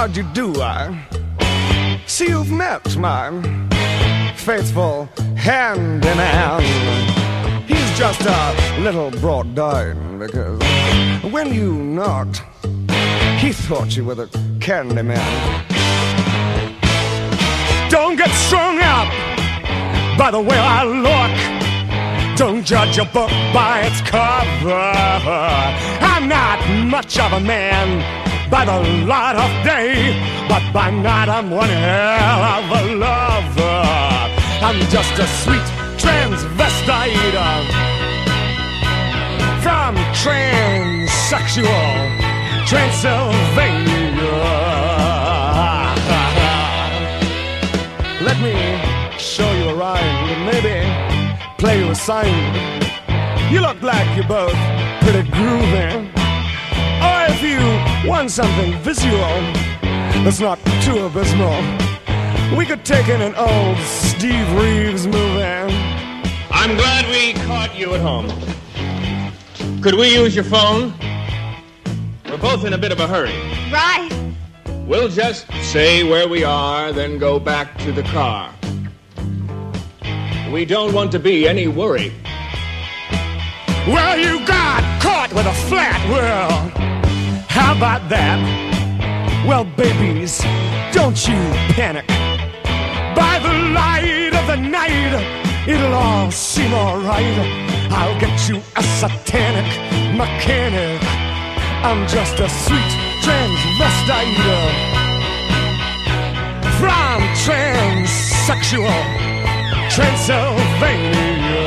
how'd you do? I see you've met my faithful handyman. He's just a little brought down because when you knocked, he thought you were the candy man. Don't get strung up by the way I look. Don't judge a book by its cover. I'm not much of a man by the light of day, but by night I'm one hell of a lover. I'm just a sweet transvestite from transsexual Transylvania. Let me show you a rhyme and maybe play you a sign. You look like you're both pretty groovy. Or if you want something visual that's not too abysmal, we could take in an old Steve Reeves movie. I'm glad we caught you at home. Could we use your phone? We're both in a bit of a hurry. Right. We'll just say where we are, then go back to the car. We don't want to be any worry. Well, you got caught with a flat world. How about that? Well, babies, don't you panic. By the light of the night, it'll all seem alright. I'll get you a satanic mechanic. I'm just a sweet transvestite from transsexual Transylvania.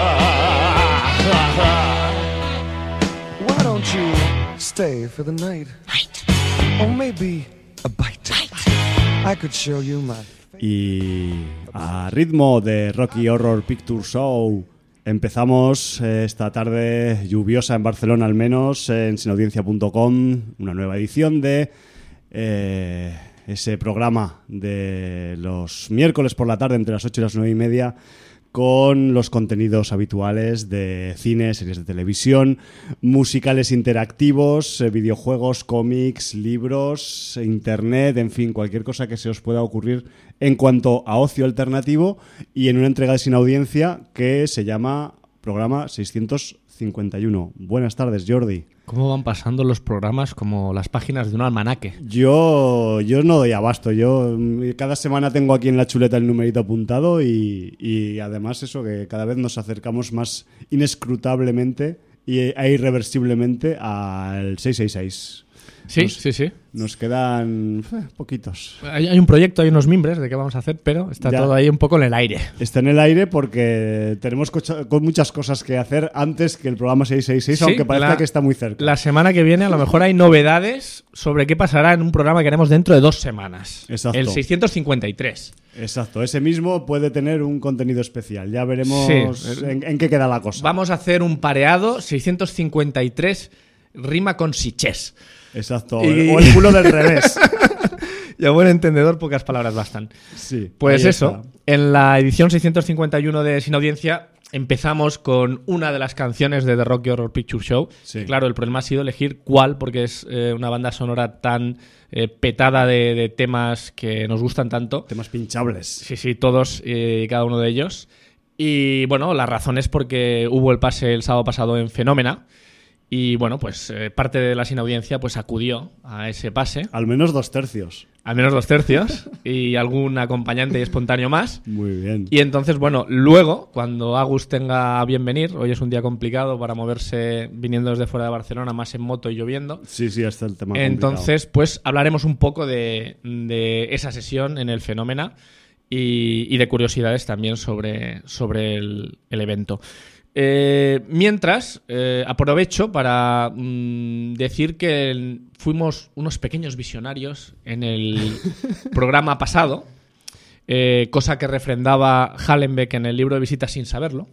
Why don't you stay for the night? Or maybe a bite. I could show you my... Y a ritmo de Rocky Horror Picture Show empezamos esta tarde lluviosa en Barcelona, al menos en sinaudiencia.com, una nueva edición de ese programa de los miércoles por la tarde entre las 8 y las 9:30, con los contenidos habituales de cine, series de televisión, musicales interactivos, videojuegos, cómics, libros, internet, en fin, cualquier cosa que se os pueda ocurrir en cuanto a ocio alternativo, y en una entrega de Sin Audiencia que se llama Programa 651. Buenas tardes, Jordi. ¿Cómo van pasando los programas como las páginas de un almanaque? Yo no doy abasto. Yo cada semana tengo aquí en la chuleta el numerito apuntado y además eso, que cada vez nos acercamos más inescrutablemente e irreversiblemente al 666. Sí. Nos quedan poquitos. Hay un proyecto, hay unos mimbres de qué vamos a hacer, pero está todo ahí un poco en el aire. Está en el aire porque tenemos con muchas cosas que hacer antes que el programa 666, sí, aunque parezca que está muy cerca. La semana que viene a lo mejor hay novedades sobre qué pasará en un programa que haremos dentro de 2 semanas. Exacto. El 653. Exacto, ese mismo puede tener un contenido especial. Ya veremos en qué queda la cosa. Vamos a hacer un pareado. 653 rima con Siches. Exacto, o el culo del revés. Y a buen entendedor, pocas palabras bastan. Sí, pues eso, en la edición 651 de Sin Audiencia empezamos con una de las canciones de The Rocky Horror Picture Show. Sí. Claro, el problema ha sido elegir cuál, porque es una banda sonora tan petada de temas que nos gustan tanto. Temas pinchables. Sí, todos y cada uno de ellos. Y bueno, la razón es porque hubo el pase el sábado pasado en Fenómena. Y bueno, pues parte de la Sin Audiencia pues acudió a ese pase. Al menos 2/3. Al menos 2/3 y algún acompañante y espontáneo más. Muy bien. Y entonces, bueno, luego, cuando Agus tenga bien venir, hoy es un día complicado para moverse viniendo desde fuera de Barcelona, más en moto y lloviendo. Sí, está el tema entonces, pues hablaremos un poco de esa sesión en el Fenómena y de curiosidades también sobre el evento. Mientras, aprovecho para decir que fuimos unos pequeños visionarios en el programa pasado, cosa que refrendaba Hallenbeck en el libro de visitas sin saberlo.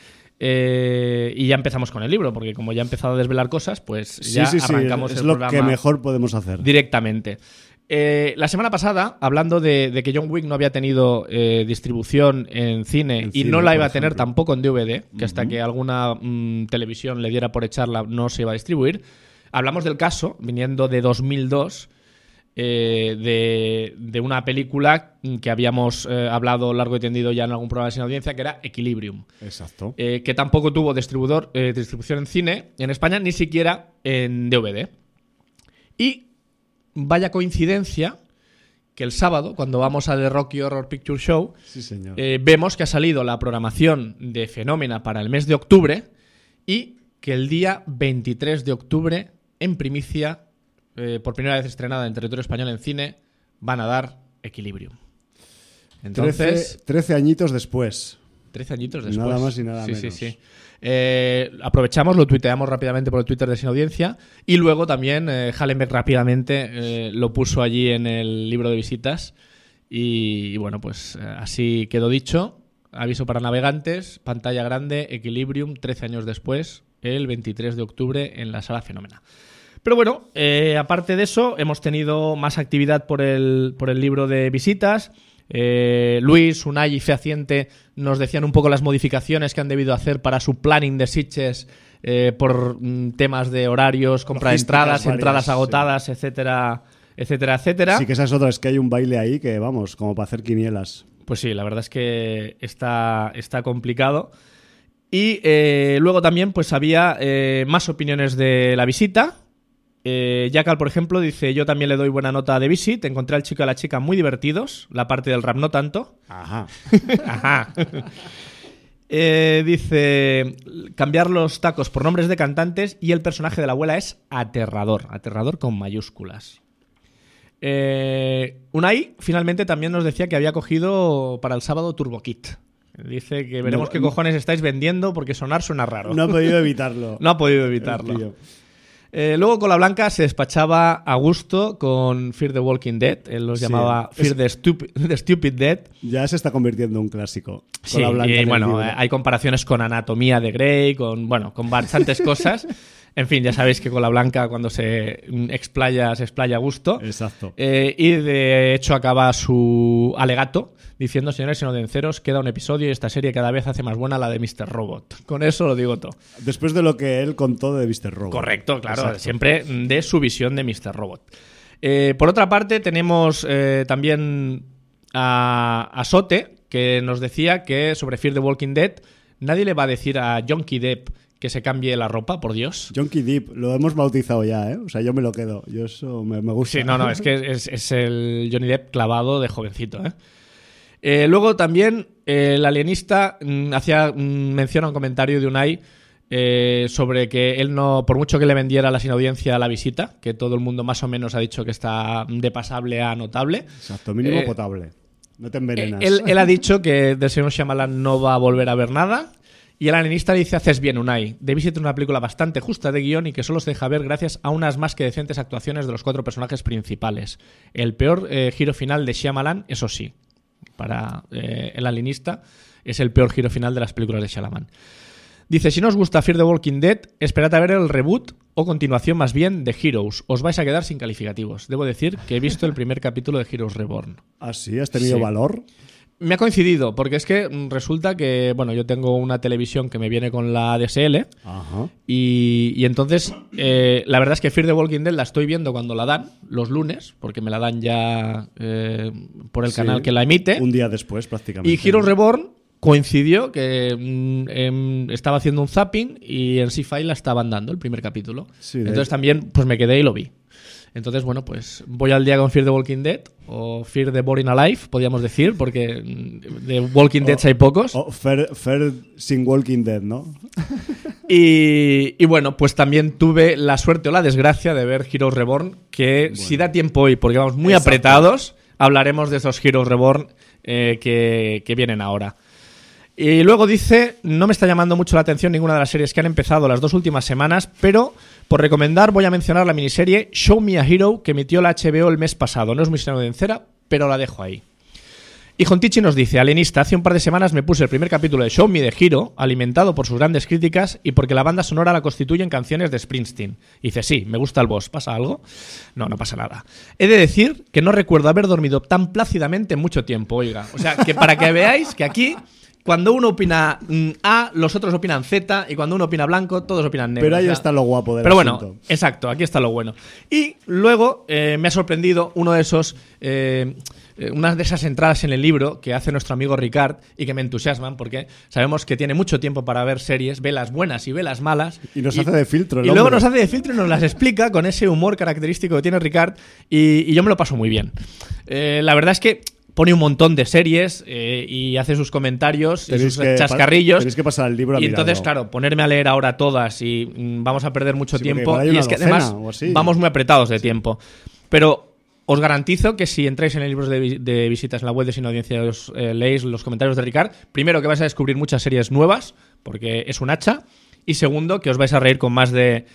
Y ya empezamos con el libro, porque como ya he empezado a desvelar cosas, pues ya arrancamos el programa. Es lo que mejor podemos hacer. Directamente. La semana pasada, hablando de que John Wick no había tenido distribución en cine y no la iba a tener tampoco en DVD, que hasta que alguna televisión le diera por echarla no se iba a distribuir, hablamos del caso, viniendo de 2002, de una película que habíamos hablado largo y tendido ya en algún programa sin audiencia, que era Equilibrium. Exacto. Que tampoco tuvo distribución en cine en España, ni siquiera en DVD. Y vaya coincidencia que el sábado, cuando vamos a The Rocky Horror Picture Show, Sí, señor. vemos que ha salido la programación de Fenómena para el mes de octubre y que el día 23 de octubre, en primicia, por primera vez estrenada en territorio español en cine, van a dar Equilibrium. Entonces, 13 añitos después. 13 añitos después. Nada más y nada menos. Sí. Aprovechamos, lo tuiteamos rápidamente por el Twitter de Sin Audiencia y luego también Hallenbeck rápidamente lo puso allí en el libro de visitas y bueno, pues así quedó dicho. Aviso para navegantes, pantalla grande, Equilibrium, 13 años después, el 23 de octubre en la Sala Fenómena. Pero bueno, aparte de eso, hemos tenido más actividad por el libro de visitas. Luis, Unai y Fehaciente nos decían un poco las modificaciones que han debido hacer para su planning de Sitges por temas de horarios, compra de entradas, entradas agotadas, etcétera, etcétera, etcétera. Sí, que esa es otra, es que hay un baile ahí que, vamos, como para hacer quinielas. Pues sí, la verdad es que está complicado. Y luego también pues había más opiniones de la visita. Jackal, por ejemplo, dice: yo también le doy buena nota a The Visit. Encontré al chico y a la chica muy divertidos. La parte del rap no tanto. Ajá. Ajá. Dice: cambiar los tacos por nombres de cantantes y el personaje de la abuela es aterrador. Aterrador con mayúsculas. Unai finalmente también nos decía que había cogido para el sábado Turbo Kit. Dice que veremos qué cojones estáis vendiendo porque sonar suena raro. No ha podido evitarlo. No ha podido evitarlo. Luego Cola Blanca se despachaba a gusto con Fear the Walking Dead. Él los llamaba Fear the Stupid Dead. Ya se está convirtiendo en un clásico. Sí, y bueno, hay comparaciones con Anatomía de Grey, con bastantes cosas. En fin, ya sabéis que Cola Blanca cuando se explaya a gusto. Exacto. Y de hecho acaba su alegato diciendo: señores sinodenceros, queda un episodio y esta serie cada vez hace más buena la de Mr. Robot. Con eso lo digo todo. Después de lo que él contó de Mr. Robot. Correcto, claro. Exacto. Siempre de su visión de Mr. Robot. Por otra parte, tenemos también a Sote, que nos decía que sobre Fear the Walking Dead nadie le va a decir a Johnny Depp que se cambie la ropa, por Dios. Johnny Depp, lo hemos bautizado ya, ¿eh? O sea, yo me lo quedo. Yo eso me gusta. Sí, no, es que es el Johnny Depp clavado de jovencito, ¿eh? Luego también el alienista hacía mención a un comentario de Unai sobre que él no, por mucho que le vendiera la sin audiencia la visita, que todo el mundo más o menos ha dicho que está de pasable a notable. Exacto, mínimo potable. No te envenenas. Él ha dicho que del señor Shyamalan no va a volver a ver nada. Y el alienista le dice: haces bien, Unai. The Visit es una película bastante justa de guión y que solo se deja ver gracias a unas más que decentes actuaciones de los 4 personajes principales. El peor giro final de Shyamalan, eso sí, para el alienista, es el peor giro final de las películas de Shyamalan. Dice: si no os gusta Fear the Walking Dead, esperad a ver el reboot o continuación más bien de Heroes. Os vais a quedar sin calificativos. Debo decir que he visto el primer capítulo de Heroes Reborn. ¿Ah, sí? ¿Has tenido valor? Me ha coincidido, porque es que resulta que, bueno, yo tengo una televisión que me viene con la DSL. Ajá. Y entonces, la verdad es que Fear the Walking Dead la estoy viendo cuando la dan, los lunes, porque me la dan ya por el canal que la emite. Un día después, prácticamente. Y Heroes Reborn coincidió que estaba haciendo un zapping y en Sci-Fi la estaban dando, el primer capítulo. Sí, entonces también pues me quedé y lo vi. Entonces, bueno, pues voy al día con Fear the Walking Dead o Fear the Boring Alive, podríamos decir, porque de Walking Dead hay pocos. O Fear sin Walking Dead, ¿no? Y bueno, pues también tuve la suerte o la desgracia de ver Heroes Reborn, que si da tiempo hoy, porque vamos muy apretados, hablaremos de esos Heroes Reborn que vienen ahora. Y luego dice: no me está llamando mucho la atención ninguna de las series que han empezado las 2 últimas semanas, pero por recomendar voy a mencionar la miniserie Show Me a Hero que emitió la HBO el mes pasado. No es muy sinodencera, pero la dejo ahí. Y Jontichi nos dice: alienista, hace un par de semanas me puse el primer capítulo de Show Me the Hero, alimentado por sus grandes críticas y porque la banda sonora la constituyen canciones de Springsteen. Y dice: sí, me gusta el boss. ¿Pasa algo? No pasa nada. He de decir que no recuerdo haber dormido tan plácidamente en mucho tiempo, oiga. O sea, que para que veáis que aquí cuando uno opina A, los otros opinan Z, y cuando uno opina blanco, todos opinan negro. Pero ahí está lo guapo del Pero asunto. bueno, exacto, aquí está lo bueno. Y luego me ha sorprendido uno de esos... una de esas entradas en el libro que hace nuestro amigo Ricard y que me entusiasman porque sabemos que tiene mucho tiempo para ver series, ve las buenas y ve las malas. Y nos hace de filtro, Y luego nos hace de filtro y nos las explica con ese humor característico que tiene Ricard y yo me lo paso muy bien. La verdad es que pone un montón de series y hace sus comentarios y sus chascarrillos. Tenéis que pasar el libro a y mirarlo. entonces, claro, ponerme a leer ahora todas y vamos a perder mucho tiempo. hay Y una es que docena además o así. vamos muy apretados de tiempo. Pero os garantizo que si entráis en el libro de visitas en la web de Sin Audiencia y os leéis los comentarios de Ricard, primero que vais a descubrir muchas series nuevas, porque es un hacha, y segundo que os vais a reír con más de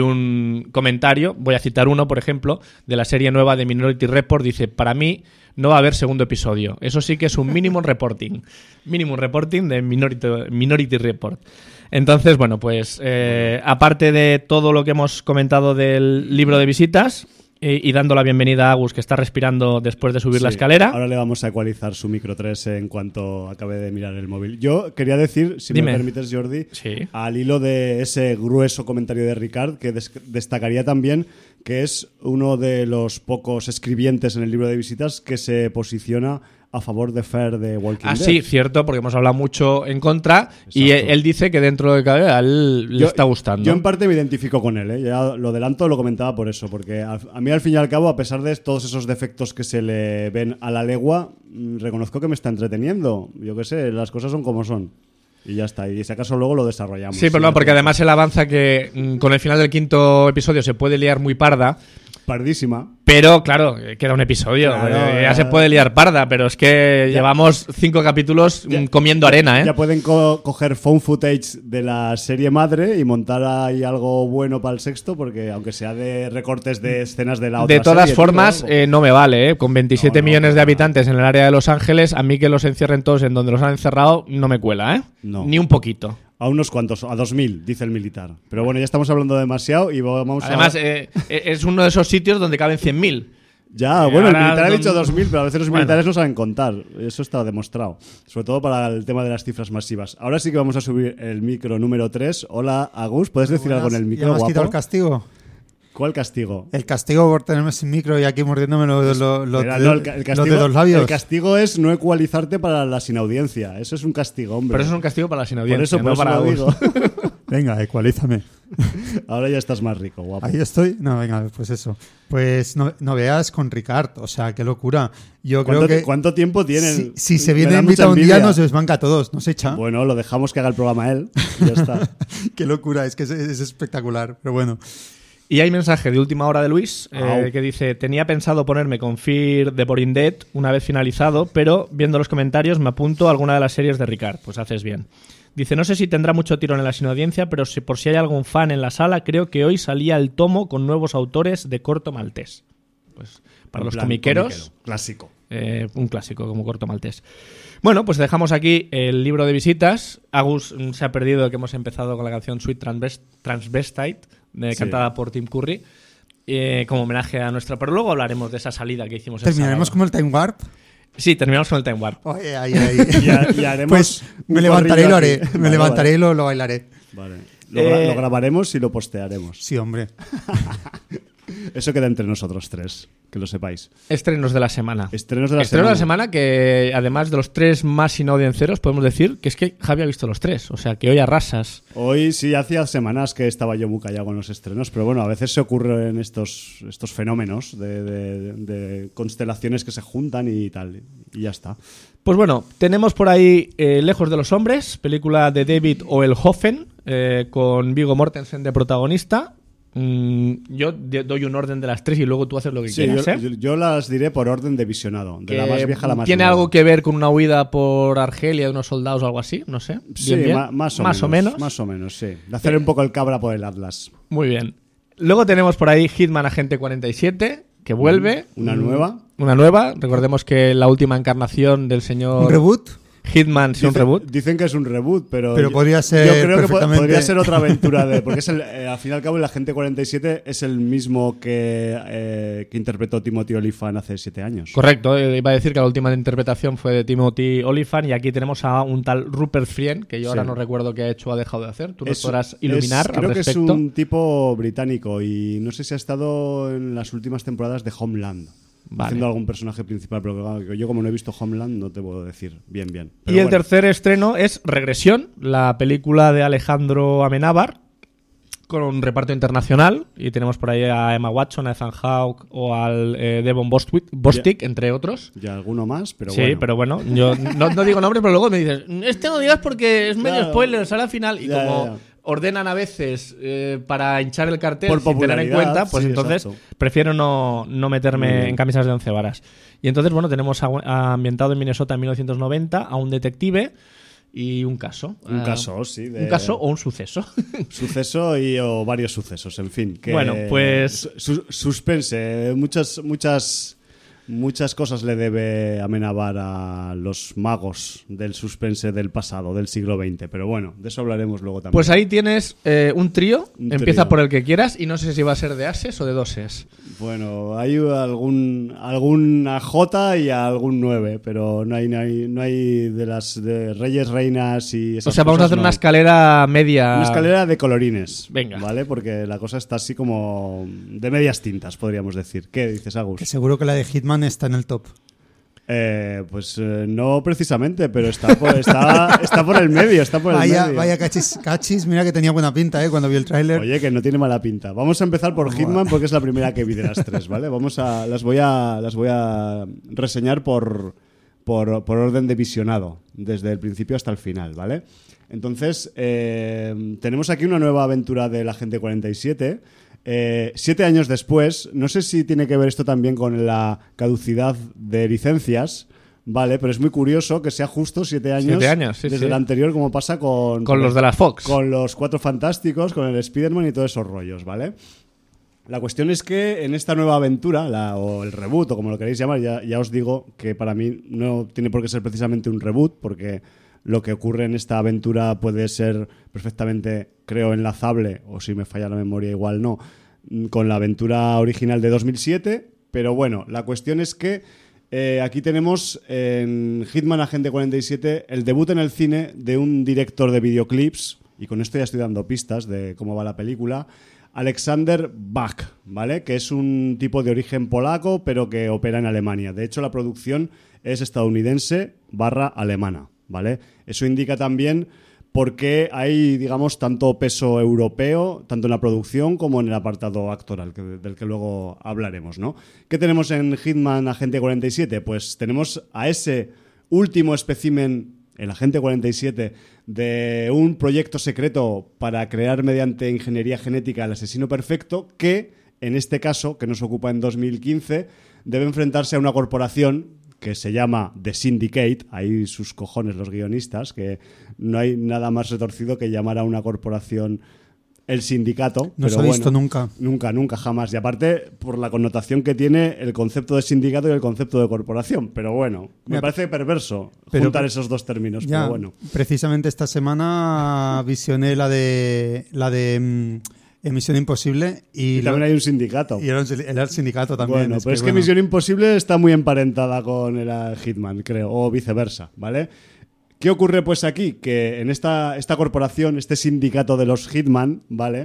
un comentario. Voy a citar uno, por ejemplo, de la serie nueva de Minority Report. Dice, para mí no va a haber segundo episodio. Eso sí que es un minimum reporting. Minimum reporting de Minority Report. Entonces, bueno, pues aparte de todo lo que hemos comentado del libro de visitas... Y dando la bienvenida a Agus, que está respirando después de subir la escalera. Ahora le vamos a ecualizar su micro 3 en cuanto acabe de mirar el móvil. Yo quería decir, si Dime. me permites, Jordi, Sí. al hilo de ese grueso comentario de Ricard, que destacaría también que es uno de los pocos escribientes en el libro de visitas que se posiciona a favor de Fer de Walking Dead. Sí, cierto, porque hemos hablado mucho en contra. Exacto. Y él dice que dentro de cada vez a él le está gustando. Yo en parte me identifico con él, ¿eh? Ya lo adelanto, lo comentaba por eso, porque a mí al fin y al cabo, a pesar de todos esos defectos que se le ven a la legua, reconozco que me está entreteniendo. Yo qué sé, las cosas son como son. Y ya está, y si acaso luego lo desarrollamos. Sí, pero no, porque además él avanza que con el final del 5º episodio se puede liar muy parda. Pardísima. Pero, claro, queda un episodio. Claro, ya se puede liar parda, pero es que llevamos 5 capítulos comiendo arena, ¿eh? Ya pueden coger phone footage de la serie madre y montar ahí algo bueno para el sexto, porque aunque sea de recortes de escenas de la otra De todas serie, formas, no me vale, ¿eh? Con 27 millones de no. habitantes en el área de Los Ángeles, a mí que los encierren todos en donde los han encerrado, no me cuela, ¿eh? No. Ni un poquito. A unos cuantos, a 2.000, dice el militar. Pero bueno, ya estamos hablando demasiado y vamos Además, es uno de esos sitios donde caben 100.000. Ya, bueno, el ahora militar ha dicho 2.000, 2.000, pero a veces los militares no saben contar. Eso está demostrado. Sobre todo para el tema de las cifras masivas. Ahora sí que vamos a subir el micro número 3. Hola, Agus, ¿puedes decir algo en el micro, ¿Ya me has guapo? quitado el castigo? ¿Cuál castigo? El castigo por tenerme sin micro y aquí mordiéndome los castigo, dedos labios. El castigo es no ecualizarte para la sin audiencia. Eso es un castigo, hombre. Pero eso es un castigo para la sin audiencia, Por no eso para lo vos. digo. Venga, ecualízame. Ahora ya estás más rico, guapo. Ahí estoy. No, venga, pues eso. Pues no veas con Ricard. O sea, qué locura. Yo creo que... ¿Cuánto tiempo tienen? Si se Me viene da mucha invitado un día, envidia. nos desbanca a todos. Nos echa. Bueno, lo dejamos que haga el programa él. Y ya está. Qué locura. Es que es espectacular. Pero bueno. Y hay mensaje de última hora de Luis Au. que dice: tenía pensado ponerme con Fear the Boring Dead una vez finalizado, pero viendo los comentarios me apunto a alguna de las series de Ricard. Pues haces bien. Dice: no sé si tendrá mucho tirón en la sin audiencia, pero por si hay algún fan en la sala, creo que hoy salía el tomo con nuevos autores de Corto Maltés. Pues para En los plan, comiqueros, comiquero. Clásico. un clásico como Corto Maltés. Bueno, pues dejamos aquí el libro de visitas. Agus se ha perdido que hemos empezado con la canción Sweet Transvestite, cantada por Tim Curry, como homenaje a nuestra... Pero luego hablaremos de esa salida que hicimos el ¿Terminaremos sábado. como el Time Warp? Sí, terminamos con el Time Warp. Oye, ahí. Y haremos Pues me un levantaré y corrido lo haré. aquí. Me Vale, levantaré y lo bailaré. Vale. Lo grabaremos y lo postearemos. Sí, hombre. Eso queda entre nosotros tres, que lo sepáis. Estrenos de la semana. Estrenos de la Estrenos de la semana. semana que, además de los 3 más inaudiencios, podemos decir que es que Javi ha visto los 3. O sea, que hoy arrasas. Hoy sí, hacía semanas que estaba yo muy callado con los estrenos, pero bueno, a veces se ocurren estos fenómenos de constelaciones que se juntan y tal, y ya está. Pues bueno, tenemos por ahí Lejos de los Hombres, película de David Oelhoffen, con Viggo Mortensen de protagonista. Yo doy un orden de las 3 y luego tú haces lo que Sí, quieras, yo las diré por orden de visionado, de la más vieja a la más ¿Tiene nueva. algo que ver con una huida por Argelia de unos soldados o algo así? No sé. Sí, Bien. más o menos, sí. De hacer un poco el cabra por el Atlas. Muy bien. Luego tenemos por ahí Hitman Agente 47, que vuelve. Una nueva. Una nueva. Recordemos que la última encarnación del señor... ¿Un reboot? Hitman sea un reboot. Dicen que es un reboot, pero podría ser yo creo que perfectamente- podría ser otra aventura porque es al fin y al cabo el Agente 47 es el mismo que interpretó Timothy Olyphant hace 7 años. Correcto, iba a decir que la última interpretación fue de Timothy Olyphant y aquí tenemos a un tal Rupert Friend, que yo ahora Sí. no recuerdo qué ha hecho o ha dejado de hacer. Tú nos Es- podrás iluminar al creo que respecto. es un tipo británico y no sé si ha estado en las últimas temporadas de Homeland. Vale. Haciendo algún personaje principal, pero claro, yo como no he visto Homeland no te puedo decir bien. Y Pero el bueno. tercer estreno es Regresión, la película de Alejandro Amenábar, con un reparto internacional. Y tenemos por ahí a Emma Watson, a Ethan Hawke o al Devon Bostick, entre otros. Y alguno más, pero Sí, bueno. pero bueno, yo no digo nombres, pero luego me dices, este no digas porque es medio Claro. spoiler, sale al final. Y Ya, como ya. ordenan a veces para hinchar el cartel Por sin tener en popularidad, cuenta, pues sí, entonces exacto. prefiero no Muy meterme bien. en camisas de 11 varas. Y entonces, bueno, tenemos ambientado en Minnesota en 1990 a un detective y un caso. Un caso, sí. Un caso o un suceso. Suceso o varios sucesos, en fin. Que Bueno, pues- suspense. Muchas cosas le debe Amenábar a los magos del suspense del pasado, del siglo XX. Pero bueno, de eso hablaremos luego también. Pues ahí tienes un trío. Un Empieza trío. por el que quieras y no sé si va a ser de ases o de doses. Bueno, hay alguna J y algún 9, pero no hay de las de Reyes, Reinas y esas O sea, vamos a cosas, hacer no una hay. escalera media. Una escalera de colorines. Venga. ¿Vale? Porque la cosa está así como de medias tintas, podríamos decir. ¿Qué dices, Agus? Que seguro que la de Hitman está en el top. No precisamente, pero está por el medio, está por el medio. Vaya cachis, mira que tenía buena pinta, cuando vi el tráiler. Oye, que no tiene mala pinta. Vamos a empezar por Hitman porque es la primera que vi de las tres, ¿vale? Las voy a reseñar por orden de visionado, desde el principio hasta el final, ¿vale? Entonces, tenemos aquí una nueva aventura del Agente 47. 7 años después, no sé si tiene que ver esto también con la caducidad de licencias, ¿vale? Pero es muy curioso que sea justo 7 años, 7 años, sí, desde sí. el anterior, como pasa con Los de las Fox. con los Cuatro Fantásticos, con el Spider-Man y todos esos rollos, ¿vale? La cuestión es que en esta nueva aventura, o el reboot, o como lo queréis llamar, ya os digo que para mí no tiene por qué ser precisamente un reboot, porque lo que ocurre en esta aventura puede ser perfectamente, creo, enlazable, o si me falla la memoria igual no, con la aventura original de 2007, pero bueno, la cuestión es que aquí tenemos en Hitman Agente 47 el debut en el cine de un director de videoclips, y con esto ya estoy dando pistas de cómo va la película, Alexander Bach, ¿vale? Que es un tipo de origen polaco, pero que opera en Alemania. De hecho, la producción es estadounidense/alemana, ¿vale? Eso indica también por qué hay, digamos, tanto peso europeo, tanto en la producción como en el apartado actoral, del que luego hablaremos, ¿no? ¿Qué tenemos en Hitman Agente 47? Pues tenemos a ese último espécimen, el Agente 47, de un proyecto secreto para crear mediante ingeniería genética el asesino perfecto, que, en este caso, que nos ocupa en 2015, debe enfrentarse a una corporación que se llama The Syndicate, ahí sus cojones los guionistas, que no hay nada más retorcido que llamar a una corporación el sindicato. No se pero ha visto nunca. Nunca, jamás. Y aparte, por la connotación que tiene el concepto de sindicato y el concepto de corporación. Pero bueno, me Ya, parece perverso pero- juntar esos dos términos, Ya, pero bueno. precisamente esta semana visioné la de Misión Imposible Y también hay un sindicato. y era el sindicato también. Bueno, pero es que bueno, Misión Imposible está muy emparentada con el Hitman, creo, o viceversa, ¿vale? ¿Qué ocurre pues aquí? Que en esta corporación, este sindicato de los Hitman, ¿vale?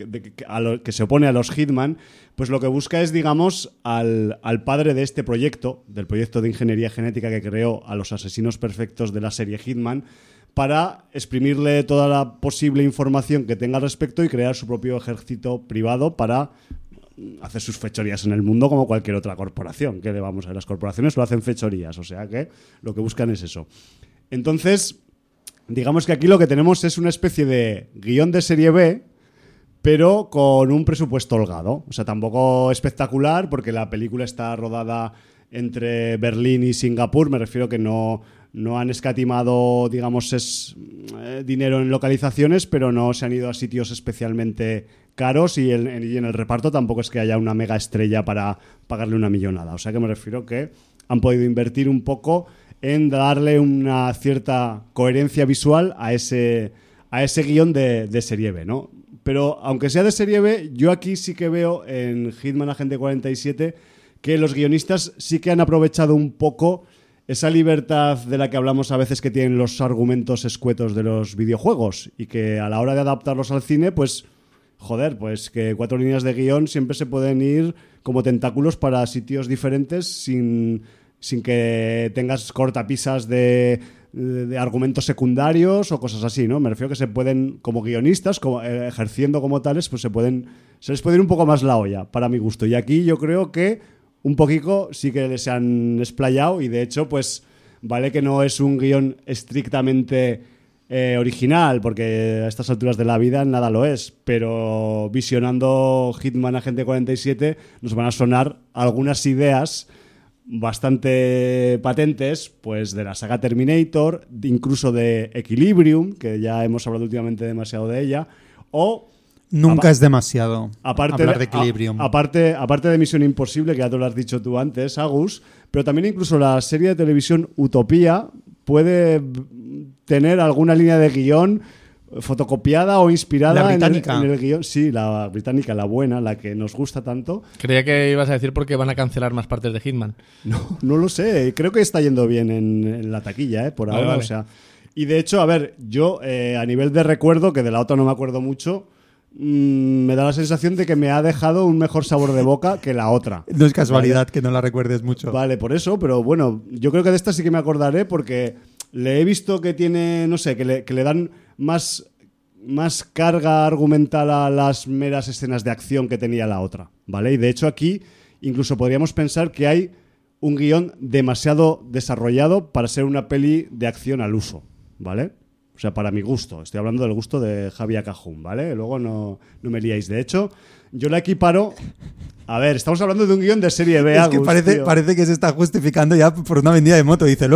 Que se opone a los Hitman, pues lo que busca es, digamos, al padre de este proyecto, del proyecto de ingeniería genética que creó a los asesinos perfectos de la serie Hitman, para exprimirle toda la posible información que tenga al respecto y crear su propio ejército privado para hacer sus fechorías en el mundo como cualquier otra corporación. ¿Qué le vamos a ver? Las corporaciones lo hacen fechorías, o sea que lo que buscan es eso. Entonces, digamos que aquí lo que tenemos es una especie de guión de serie B, pero con un presupuesto holgado. O sea, tampoco espectacular, porque la película está rodada entre Berlín y Singapur. Me refiero que no han escatimado, digamos, dinero en localizaciones, pero no se han ido a sitios especialmente caros y en el reparto tampoco es que haya una mega estrella para pagarle una millonada. O sea que me refiero que han podido invertir un poco en darle una cierta coherencia visual a ese guión de serie B, ¿no? Pero aunque sea de serie B, yo aquí sí que veo en Hitman Agente 47 que los guionistas sí que han aprovechado un poco esa libertad de la que hablamos a veces que tienen los argumentos escuetos de los videojuegos y que a la hora de adaptarlos al cine, pues, joder, pues que 4 líneas de guión siempre se pueden ir como tentáculos para sitios diferentes sin que tengas cortapisas de argumentos secundarios o cosas así, ¿no? Me refiero que se pueden, como guionistas, ejerciendo como tales, pues se les puede ir un poco más la olla, para mi gusto. Y aquí yo creo que un poquito sí que se han explayado y de hecho, pues vale que no es un guión estrictamente original, porque a estas alturas de la vida nada lo es, pero visionando Hitman Agente 47 nos van a sonar algunas ideas bastante patentes, pues de la saga Terminator, incluso de Equilibrium, que ya hemos hablado últimamente demasiado de ella, o nunca es demasiado aparte hablar de Equilibrium. Aparte de Misión Imposible, que ya te lo has dicho tú antes, Agus, pero también incluso la serie de televisión Utopía puede tener alguna línea de guión fotocopiada o inspirada la británica. en el guión. Sí, la británica, la buena, la que nos gusta tanto. Creía que ibas a decir porque van a cancelar más partes de Hitman. No lo sé, creo que está yendo bien en la taquilla, por ahora. Vale. O sea, y de hecho, a ver, yo a nivel de recuerdo, que de la otra no me acuerdo mucho, me da la sensación de que me ha dejado un mejor sabor de boca que la otra. No es casualidad, ¿vale? que no la recuerdes mucho. Vale, por eso, pero bueno, yo creo que de esta sí que me acordaré porque le he visto que tiene, no sé, que le dan más carga argumental a las meras escenas de acción que tenía la otra, ¿vale? Y de hecho aquí incluso podríamos pensar que hay un guión demasiado desarrollado para ser una peli de acción al uso, ¿vale? O sea, para mi gusto. Estoy hablando del gusto de Javi Acajún, ¿vale? Luego no me liáis. De hecho, yo la equiparo... A ver, estamos hablando de un guión de serie B. Es que parece que se está justificando ya por una vendida de moto. Dice,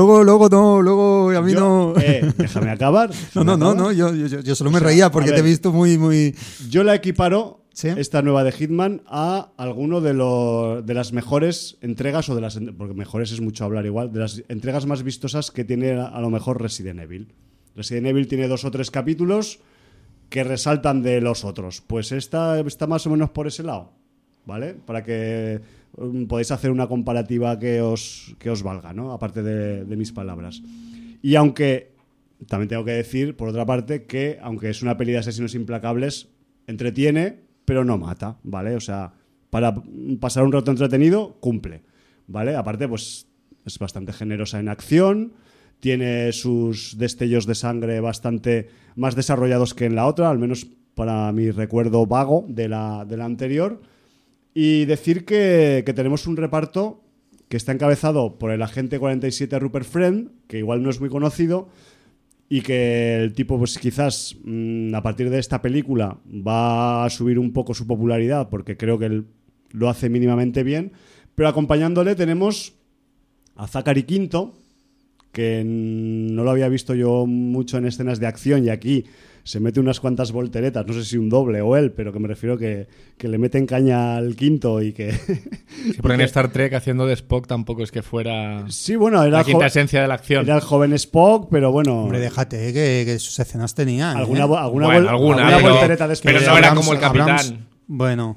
luego a mí no... Déjame acabar. No, yo solo me reía porque te he visto muy... Yo la equiparo, ¿sí? Esta nueva de Hitman, a alguno de las mejores entregas, porque mejores es mucho hablar igual, de las entregas más vistosas que tiene a lo mejor Resident Evil. Resident Evil tiene 2 o 3 capítulos que resaltan de los otros. Pues esta está más o menos por ese lado, ¿vale? Para que podáis hacer una comparativa que os valga, ¿no? Aparte de mis palabras. Y aunque también tengo que decir, por otra parte, que aunque es una peli de asesinos implacables, entretiene, pero no mata, ¿vale? O sea, para pasar un rato entretenido, cumple, ¿vale? Aparte, pues es bastante generosa en acción. Tiene sus destellos de sangre bastante más desarrollados que en la otra, al menos para mi recuerdo vago de la anterior. Y decir que tenemos un reparto que está encabezado por el agente 47 Rupert Friend, que igual no es muy conocido, y que el tipo, pues quizás a partir de esta película va a subir un poco su popularidad, porque creo que él lo hace mínimamente bien. Pero acompañándole tenemos a Zachary Quinto, que no lo había visto yo mucho en escenas de acción, y aquí se mete unas cuantas volteretas, no sé si un doble o él, pero que me refiero que le meten caña al Quinto y que... Sí, porque en Star Trek haciendo de Spock tampoco es que fuera sí, bueno, era la quinta esencia de la acción. Era el joven Spock, pero bueno... Hombre, déjate que sus escenas tenían. Alguna pero, voltereta de pero no era como el capitán. Bueno.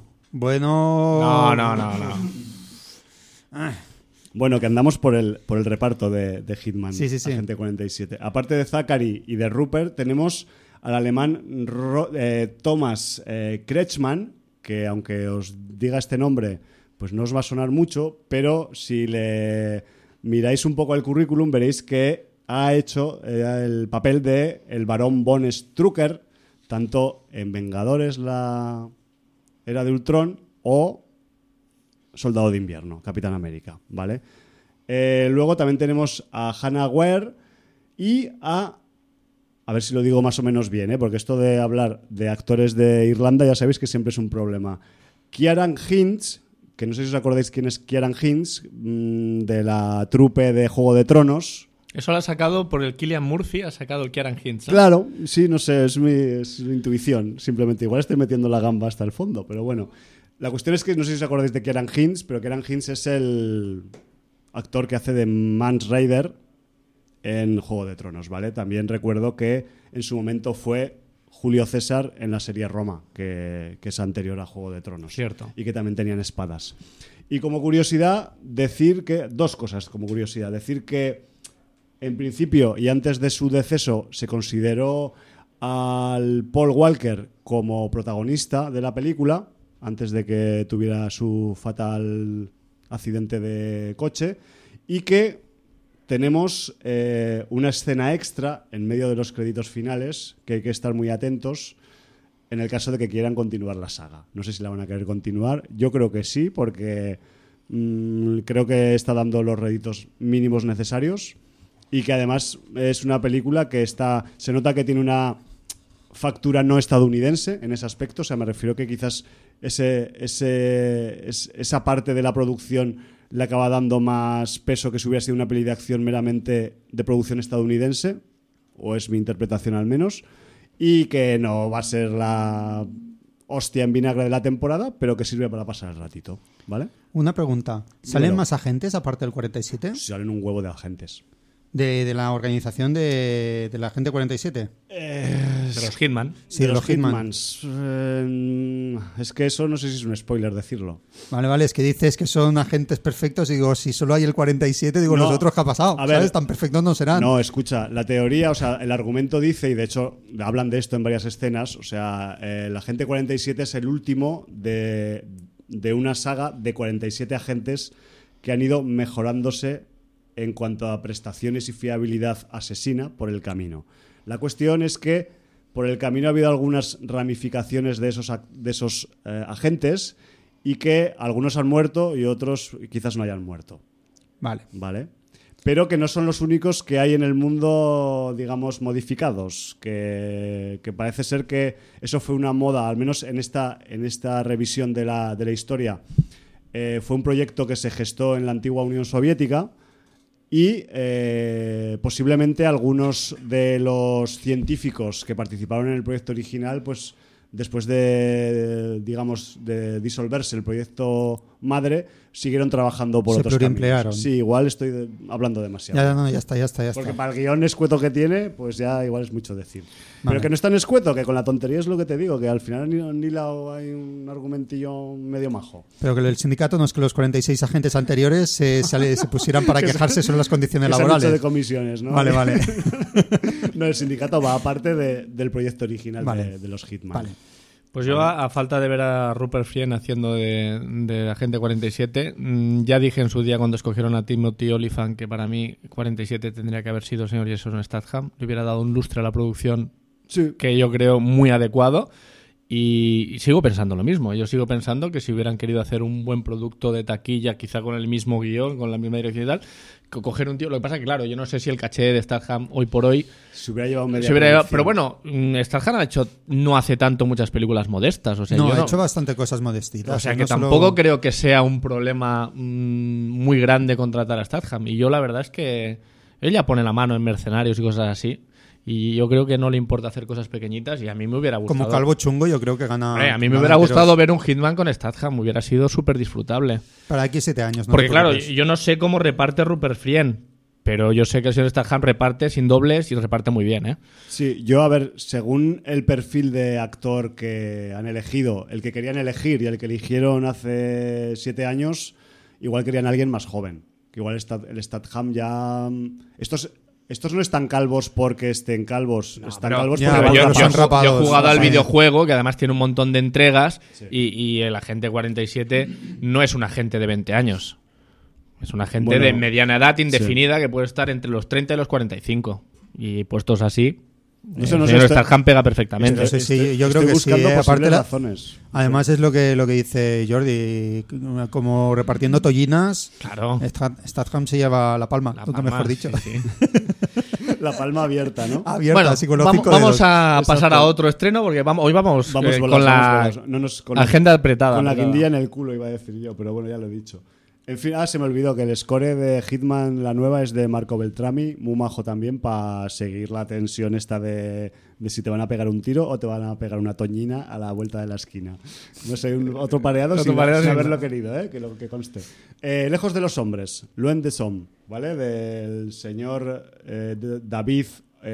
No. Bueno, que andamos por el reparto de Hitman, sí. Agente 47. Aparte de Zachary y de Rupert, tenemos al alemán Thomas Kretschmann, que aunque os diga este nombre, pues no os va a sonar mucho, pero si le miráis un poco el currículum, veréis que ha hecho el papel de el barón von Strucker, tanto en Vengadores, la Era de Ultron, o Soldado de Invierno, Capitán América, ¿vale? Luego también tenemos a Hannah Ware y a ver si lo digo más o menos bien, porque esto de hablar de actores de Irlanda ya sabéis que siempre es un problema. Kieran Hintz, que no sé si os acordáis quién es Kieran Hintz, de la trupe de Juego de Tronos. Eso lo ha sacado por el Cillian Murphy, ha sacado el Kieran Hintz, ¿no? Claro, sí, no sé, es mi intuición, simplemente. Igual estoy metiendo la gamba hasta el fondo, pero bueno. La cuestión es que no sé si os acordáis de Kieran Hintz, pero Kieran Hintz es el actor que hace de Mance Rayder en Juego de Tronos, ¿vale? También recuerdo que en su momento fue Julio César en la serie Roma, que es anterior a Juego de Tronos. Cierto. Y que también tenían espadas. Y como curiosidad, decir que... Dos cosas como curiosidad. Decir que, en principio, y antes de su deceso, se consideró al Paul Walker como protagonista de la película, antes de que tuviera su fatal accidente de coche, y que tenemos una escena extra en medio de los créditos finales, que hay que estar muy atentos en el caso de que quieran continuar la saga. No sé si la van a querer continuar. Yo creo que sí, porque creo que está dando los réditos mínimos necesarios y que además es una película que se nota que tiene una factura no estadounidense en ese aspecto. O sea, me refiero que quizás esa parte de la producción le acaba dando más peso que si hubiera sido una peli de acción meramente de producción estadounidense, o es mi interpretación al menos, y que no va a ser la hostia en vinagre de la temporada, pero que sirve para pasar el ratito, ¿vale? Una pregunta. ¿Salen Dímelo. más agentes aparte del 47? Salen un huevo de agentes. ¿De la organización de la Agente 47? De los Hitman. Sí, de los Hitman. Hitmans. Es que eso no sé si es un spoiler decirlo. Vale, es que dices que son agentes perfectos y digo, si solo hay el 47, digo, No, ¿los otros qué ha pasado? a ver, ¿Sabes? Tan perfectos no serán. No, escucha, la teoría, o sea, el argumento dice, y de hecho hablan de esto en varias escenas, o sea, el Agente 47 es el último de una saga de 47 agentes que han ido mejorándose en cuanto a prestaciones y fiabilidad asesina por el camino. La cuestión es que por el camino ha habido algunas ramificaciones de esos agentes y que algunos han muerto y otros quizás no hayan muerto. Vale. Pero que no son los únicos que hay en el mundo, digamos, modificados. Que parece ser que eso fue una moda, al menos en esta revisión de la historia. Fue un proyecto que se gestó en la antigua Unión Soviética y posiblemente algunos de los científicos que participaron en el proyecto original, pues después de disolverse el proyecto madre, siguieron trabajando por otros pluriemplearon. caminos. Sí, igual estoy hablando demasiado. Ya está. Porque para el guión escueto que tiene, pues ya igual es mucho decir. Vale. Pero que no es tan escueto, que con la tontería es lo que te digo, que al final ni hay un argumentillo medio majo. Pero que el sindicato no es que los 46 agentes anteriores se pusieran para quejarse sobre las condiciones Que se han laborales. hecho de comisiones, ¿no? Vale. No, el sindicato va aparte del proyecto original Vale. de los Hitman. Vale. Pues yo, a falta de ver a Rupert Friend haciendo de Agente 47, ya dije en su día cuando escogieron a Timothy Olyphant que para mí 47 tendría que haber sido el señor Jason Statham. Le hubiera dado un lustre a la producción Sí. que yo creo muy adecuado. Y sigo pensando lo mismo. Yo sigo pensando que si hubieran querido hacer un buen producto de taquilla, quizá con el mismo guión, con la misma dirección y tal, coger un tío... Lo que pasa es que, claro, yo no sé si el caché de Statham hoy por hoy... Se hubiera llevado media se hubiera llevado- producción. pero bueno, Statham ha hecho no hace tanto muchas películas modestas. O sea, No, yo ha hecho bastante cosas modestitas. o sea, no que solo- tampoco creo que sea un problema muy grande contratar a Statham. Y yo la verdad es que ella pone la mano en Mercenarios y cosas así. Y yo creo que no le importa hacer cosas pequeñitas. Y a mí me hubiera gustado. Como calvo chungo, yo creo que gana. Hombre, a mí me gana hubiera enteros. gustado ver un Hitman con Statham. Hubiera sido súper disfrutable. Para aquí 7 años, ¿no? Porque te claro, preocupes. yo no sé cómo reparte Rupert Friend. Pero yo sé que el señor Statham reparte sin dobles y reparte muy bien, ¿eh? Sí, yo, a ver, según el perfil de actor que han elegido, el que querían elegir y el que eligieron hace 7 años, igual querían a alguien más joven. Que igual el Statham ya... Estos no están calvos porque estén calvos, están Pero- calvos Ya, porque pero van yo- rapados. son rapados. yo he jugado al Sí. videojuego, que además tiene un montón de entregas, Sí. y el agente 47 no es un agente de 20 años. Es un agente Bueno, de mediana edad indefinida que puede estar entre los 30 y los 45. Y puestos así, Eso no el sé, señor estoy- Statham pega perfectamente. Esto sí, yo creo Estoy que sí, buscando aparte posibles la- razones. Además es lo que dice Jordi, como repartiendo tollinas, Claro. Statham se lleva la palma, La nunca palma, mejor dicho. sí, sí. La palma abierta, ¿no? Abierta, Bueno, así con los cinco vamos dedos. a pasar Exacto. a otro estreno porque hoy vamos, Vamos con bolas, la vamos bolas. No nos- con la- agenda apretada. Con la apretada. guindilla en el culo, iba a decir yo, pero bueno, ya lo he dicho. En fin, se me olvidó que el score de Hitman, la nueva, es de Marco Beltrami, muy majo también, para seguir la tensión esta de si te van a pegar un tiro o te van a pegar una toñina a la vuelta de la esquina. No sé, otro pareado Otro sin pareado sin- haberlo querido, que conste. Lejos de los hombres, Loin des Hommes. ¿vale? Del señor David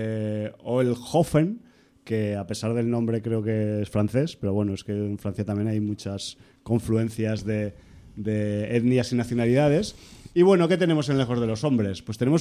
Oelhoffen, que a pesar del nombre creo que es francés, pero bueno, es que en Francia también hay muchas confluencias de etnias y nacionalidades. Y bueno, ¿qué tenemos en Lejos de los Hombres? Pues tenemos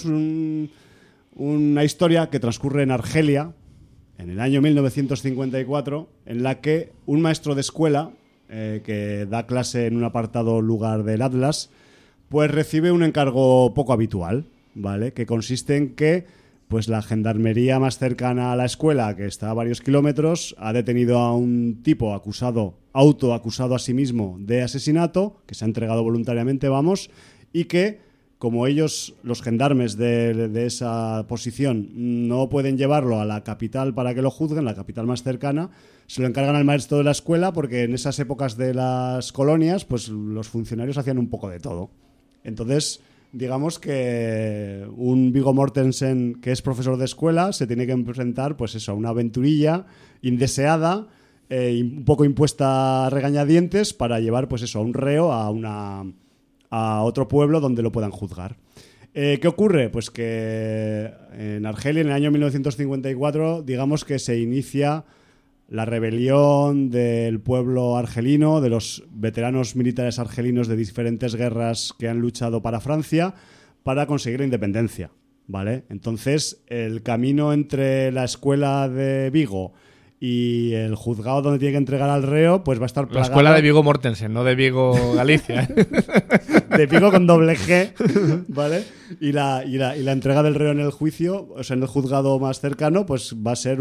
una historia que transcurre en Argelia, en el año 1954, en la que un maestro de escuela que da clase en un apartado lugar del Atlas, pues recibe un encargo poco habitual, ¿vale? Que consiste en que pues la gendarmería más cercana a la escuela, que está a varios kilómetros, ha detenido a un tipo autoacusado a sí mismo de asesinato, que se ha entregado voluntariamente, y que, como ellos, los gendarmes de esa posición, no pueden llevarlo a la capital para que lo juzguen, la capital más cercana, se lo encargan al maestro de la escuela, porque en esas épocas de las colonias, pues los funcionarios hacían un poco de todo. Entonces, digamos que un Viggo Mortensen, que es profesor de escuela, se tiene que enfrentar, pues eso, a una aventurilla indeseada, un poco impuesta a regañadientes, para llevar, pues eso, a un reo a otro pueblo donde lo puedan juzgar. ¿Qué ocurre? Pues que en Argelia, en el año 1954, digamos que se inicia la rebelión del pueblo argelino, de los veteranos militares argelinos de diferentes guerras que han luchado para Francia, para conseguir la independencia, ¿vale? Entonces, el camino entre la escuela de Vigo y el juzgado donde tiene que entregar al reo, pues va a estar plagado. La escuela de Viggo Mortensen, no de Vigo Galicia. De Vigo con doble G, ¿vale? Y la entrega del reo en el juicio, o sea, en el juzgado más cercano, pues va a ser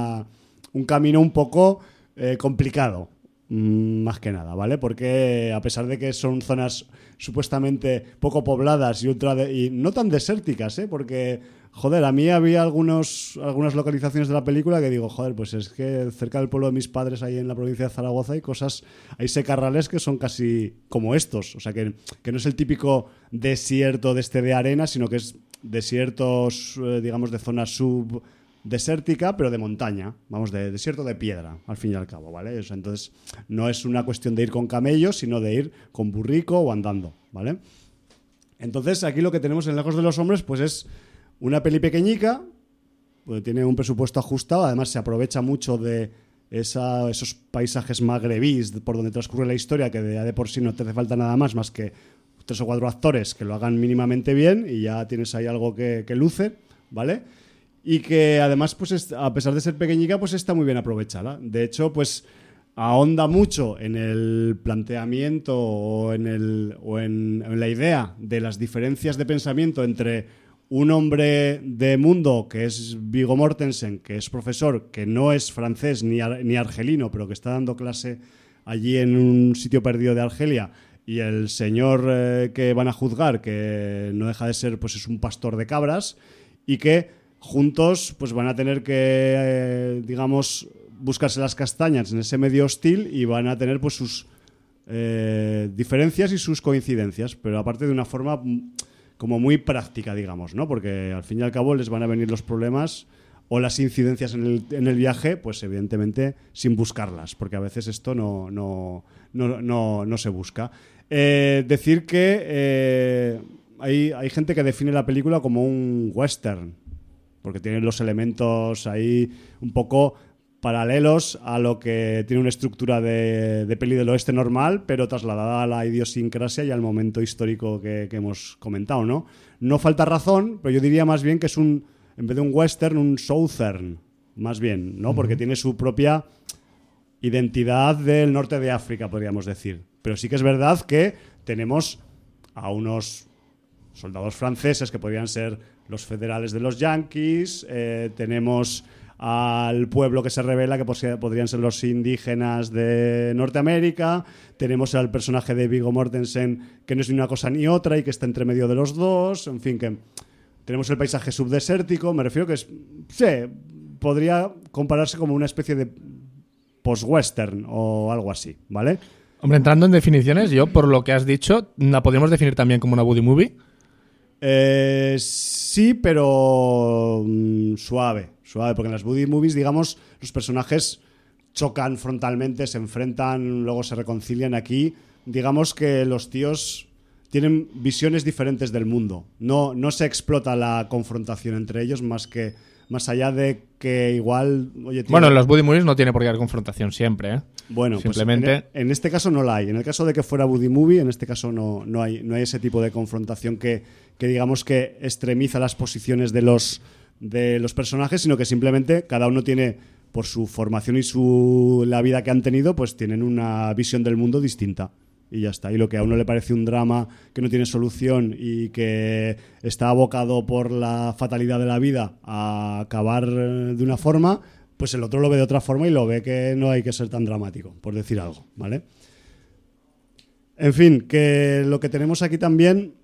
un camino un poco complicado, más que nada, ¿vale? Porque a pesar de que son zonas supuestamente poco pobladas y no tan desérticas, porque, joder, a mí había algunas localizaciones de la película que digo, joder, pues es que cerca del pueblo de mis padres, ahí en la provincia de Zaragoza, hay secarrales que son casi como estos, o sea, que no es el típico desierto de arena, sino que es desiertos, digamos, de zona desértica, pero de montaña, de desierto de piedra, al fin y al cabo, ¿vale? O sea, entonces, no es una cuestión de ir con camellos, sino de ir con burrico o andando, ¿vale? Entonces, aquí lo que tenemos en Lejos de los Hombres, pues es una peli pequeñica, pues tiene un presupuesto ajustado, además se aprovecha mucho de esos paisajes magrebís por donde transcurre la historia, que de por sí no te hace falta nada más que 3 o 4 actores que lo hagan mínimamente bien y ya tienes ahí algo que luce, ¿vale? Y que además, pues a pesar de ser pequeñica, pues está muy bien aprovechada. De hecho, pues ahonda mucho en el planteamiento o en la idea de las diferencias de pensamiento entre un hombre de mundo, que es Viggo Mortensen, que es profesor, que no es francés ni argelino, pero que está dando clase allí en un sitio perdido de Argelia, y el señor que van a juzgar, que no deja de ser, pues es un pastor de cabras, y que juntos pues van a tener que, digamos, buscarse las castañas en ese medio hostil y van a tener pues sus diferencias y sus coincidencias, pero aparte de una forma como muy práctica, digamos, ¿no? Porque al fin y al cabo les van a venir los problemas o las incidencias en el viaje, pues evidentemente sin buscarlas, porque a veces esto no se busca. Decir que hay gente que define la película como un western, porque tiene los elementos ahí un poco paralelos a lo que tiene una estructura de peli del oeste normal, pero trasladada a la idiosincrasia y al momento histórico que hemos comentado, ¿no? No falta razón, pero yo diría más bien que es en vez de un western, un southern, más bien, ¿no? Porque tiene su propia identidad del norte de África, podríamos decir. Pero sí que es verdad que tenemos a unos soldados franceses que podrían ser los federales de los yanquis, tenemos al pueblo que se revela que podrían ser los indígenas de Norteamérica, tenemos al personaje de Viggo Mortensen que no es ni una cosa ni otra y que está entre medio de los dos, en fin, que tenemos el paisaje subdesértico, me refiero que podría compararse como una especie de post-western o algo así, ¿vale? Hombre, entrando en definiciones, yo por lo que has dicho, ¿la podríamos definir también como una buddy movie? Sí, pero suave, porque en las buddy movies, digamos, los personajes chocan frontalmente, se enfrentan, luego se reconcilian. Aquí, digamos que los tíos tienen visiones diferentes del mundo. No se explota la confrontación entre ellos más allá de que igual... Oye, tío, bueno, en los buddy movies no tiene por qué haber confrontación siempre, ¿eh? Bueno, simplemente... pues en este caso no la hay. En el caso de que fuera buddy movie, en este caso no hay ese tipo de confrontación que digamos que extremiza las posiciones de los personajes, sino que simplemente cada uno tiene, por su formación y la vida que han tenido, pues tienen una visión del mundo distinta. Y ya está. Y lo que a uno le parece un drama que no tiene solución y que está abocado por la fatalidad de la vida a acabar de una forma, pues el otro lo ve de otra forma y lo ve que no hay que ser tan dramático, por decir algo, ¿vale? En fin, que lo que tenemos aquí también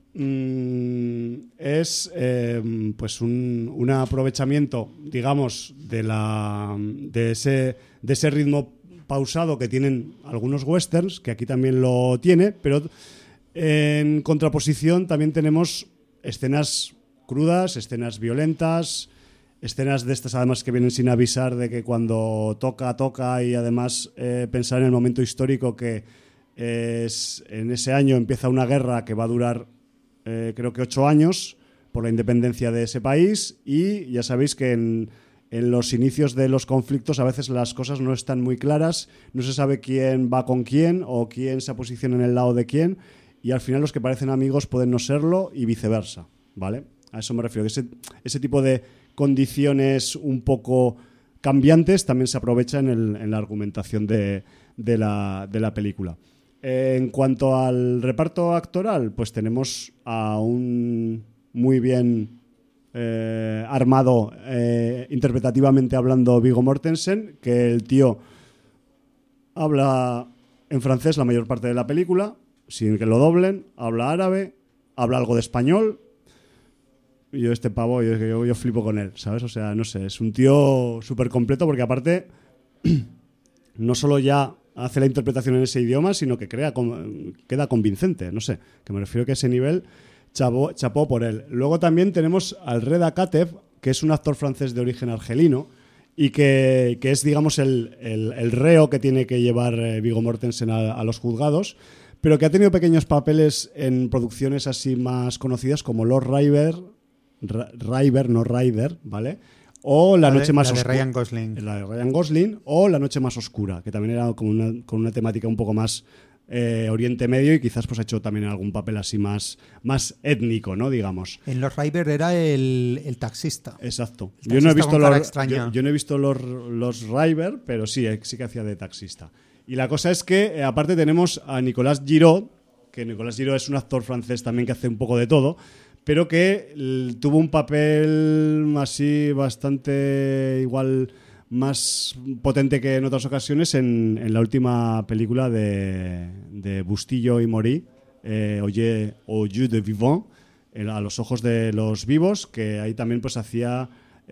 es pues un aprovechamiento, digamos, de ese ritmo pausado que tienen algunos westerns, que aquí también lo tiene, pero en contraposición también tenemos escenas crudas, escenas violentas, escenas de estas además que vienen sin avisar de que cuando toca y además pensar en el momento histórico que en ese año empieza una guerra que va a durar creo que 8 años por la independencia de ese país, y ya sabéis que en los inicios de los conflictos a veces las cosas no están muy claras, no se sabe quién va con quién o quién se posiciona en el lado de quién, y al final los que parecen amigos pueden no serlo y viceversa, ¿vale? A eso me refiero, que ese tipo de condiciones un poco cambiantes también se aprovecha en la argumentación de la película. En cuanto al reparto actoral, pues tenemos a un muy bien armado, interpretativamente hablando, Viggo Mortensen, que el tío habla en francés la mayor parte de la película, sin que lo doblen, habla árabe, habla algo de español. Y yo este pavo, yo flipo con él, ¿sabes? O sea, no sé, es un tío súper completo porque aparte no solo ya hace la interpretación en ese idioma, sino que queda convincente, no sé, que me refiero que a ese nivel chapó por él. Luego también tenemos al Reda Kateb, que es un actor francés de origen argelino y que es, digamos, el reo que tiene que llevar Viggo Mortensen a los juzgados, pero que ha tenido pequeños papeles en producciones así más conocidas como Lord River, no Rider, ¿vale? O La noche más oscura. Ryan Gosling. La de Ryan Gosling, o La noche más oscura, que también era como con una temática un poco más Oriente Medio, y quizás pues ha hecho también algún papel así más étnico, ¿no? Digamos. En Los River era el taxista. Exacto. Yo no he visto los River, pero sí que hacía de taxista. Y la cosa es que aparte tenemos a Nicolas Giraud, que Nicolas Giraud es un actor francés también que hace un poco de todo, pero que tuvo un papel así bastante igual más potente que en otras ocasiones en la última película de Bustillo y Mori, Aux yeux de vivant, a los ojos de los vivos, que ahí también pues hacía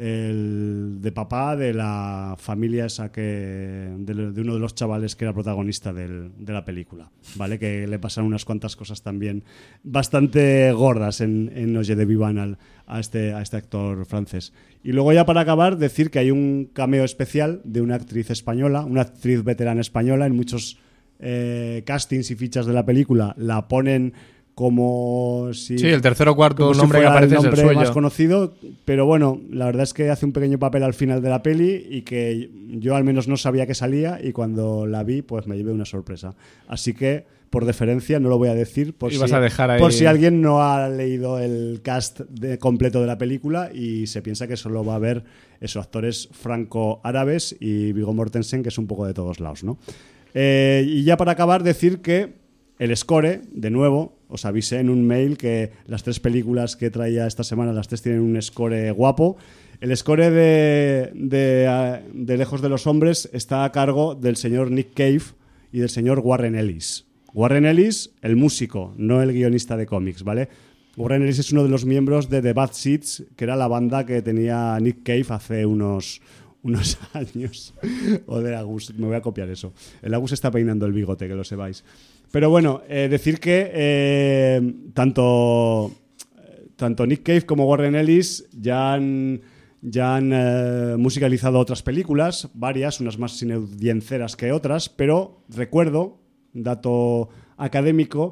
de papá de la familia esa de uno de los chavales que era protagonista de la película, ¿vale? Que le pasaron unas cuantas cosas también bastante gordas en Aux yeux de vivant a este actor francés. Y luego, ya para acabar, decir que hay un cameo especial de una actriz española, una actriz veterana española. En muchos castings y fichas de la película la ponen como si... Sí, el tercer o cuarto nombre si que aparece el es el nombre suyo. más conocido, pero bueno, la verdad es que hace un pequeño papel al final de la peli y que yo al menos no sabía que salía, y cuando la vi pues me llevé una sorpresa. Así que, por deferencia, no lo voy a decir por si alguien no ha leído el cast completo de la película y se piensa que solo va a ver esos actores franco-árabes y Viggo Mortensen, que es un poco de todos lados, ¿no? Y ya para acabar, decir que el score, de nuevo, os avisé en un mail que las 3 películas que traía esta semana, las 3 tienen un score guapo. El score de Lejos de los Hombres está a cargo del señor Nick Cave y del señor Warren Ellis. Warren Ellis, el músico, no el guionista de cómics, ¿vale? Warren Ellis es uno de los miembros de The Bad Seeds, que era la banda que tenía Nick Cave hace unos años. O de Agus, me voy a copiar eso. El Agus está peinando el bigote, que lo sepáis. Pero bueno, decir que tanto Nick Cave como Warren Ellis ya han musicalizado otras películas, varias, unas más sinaudiencias que otras, pero recuerdo, dato académico,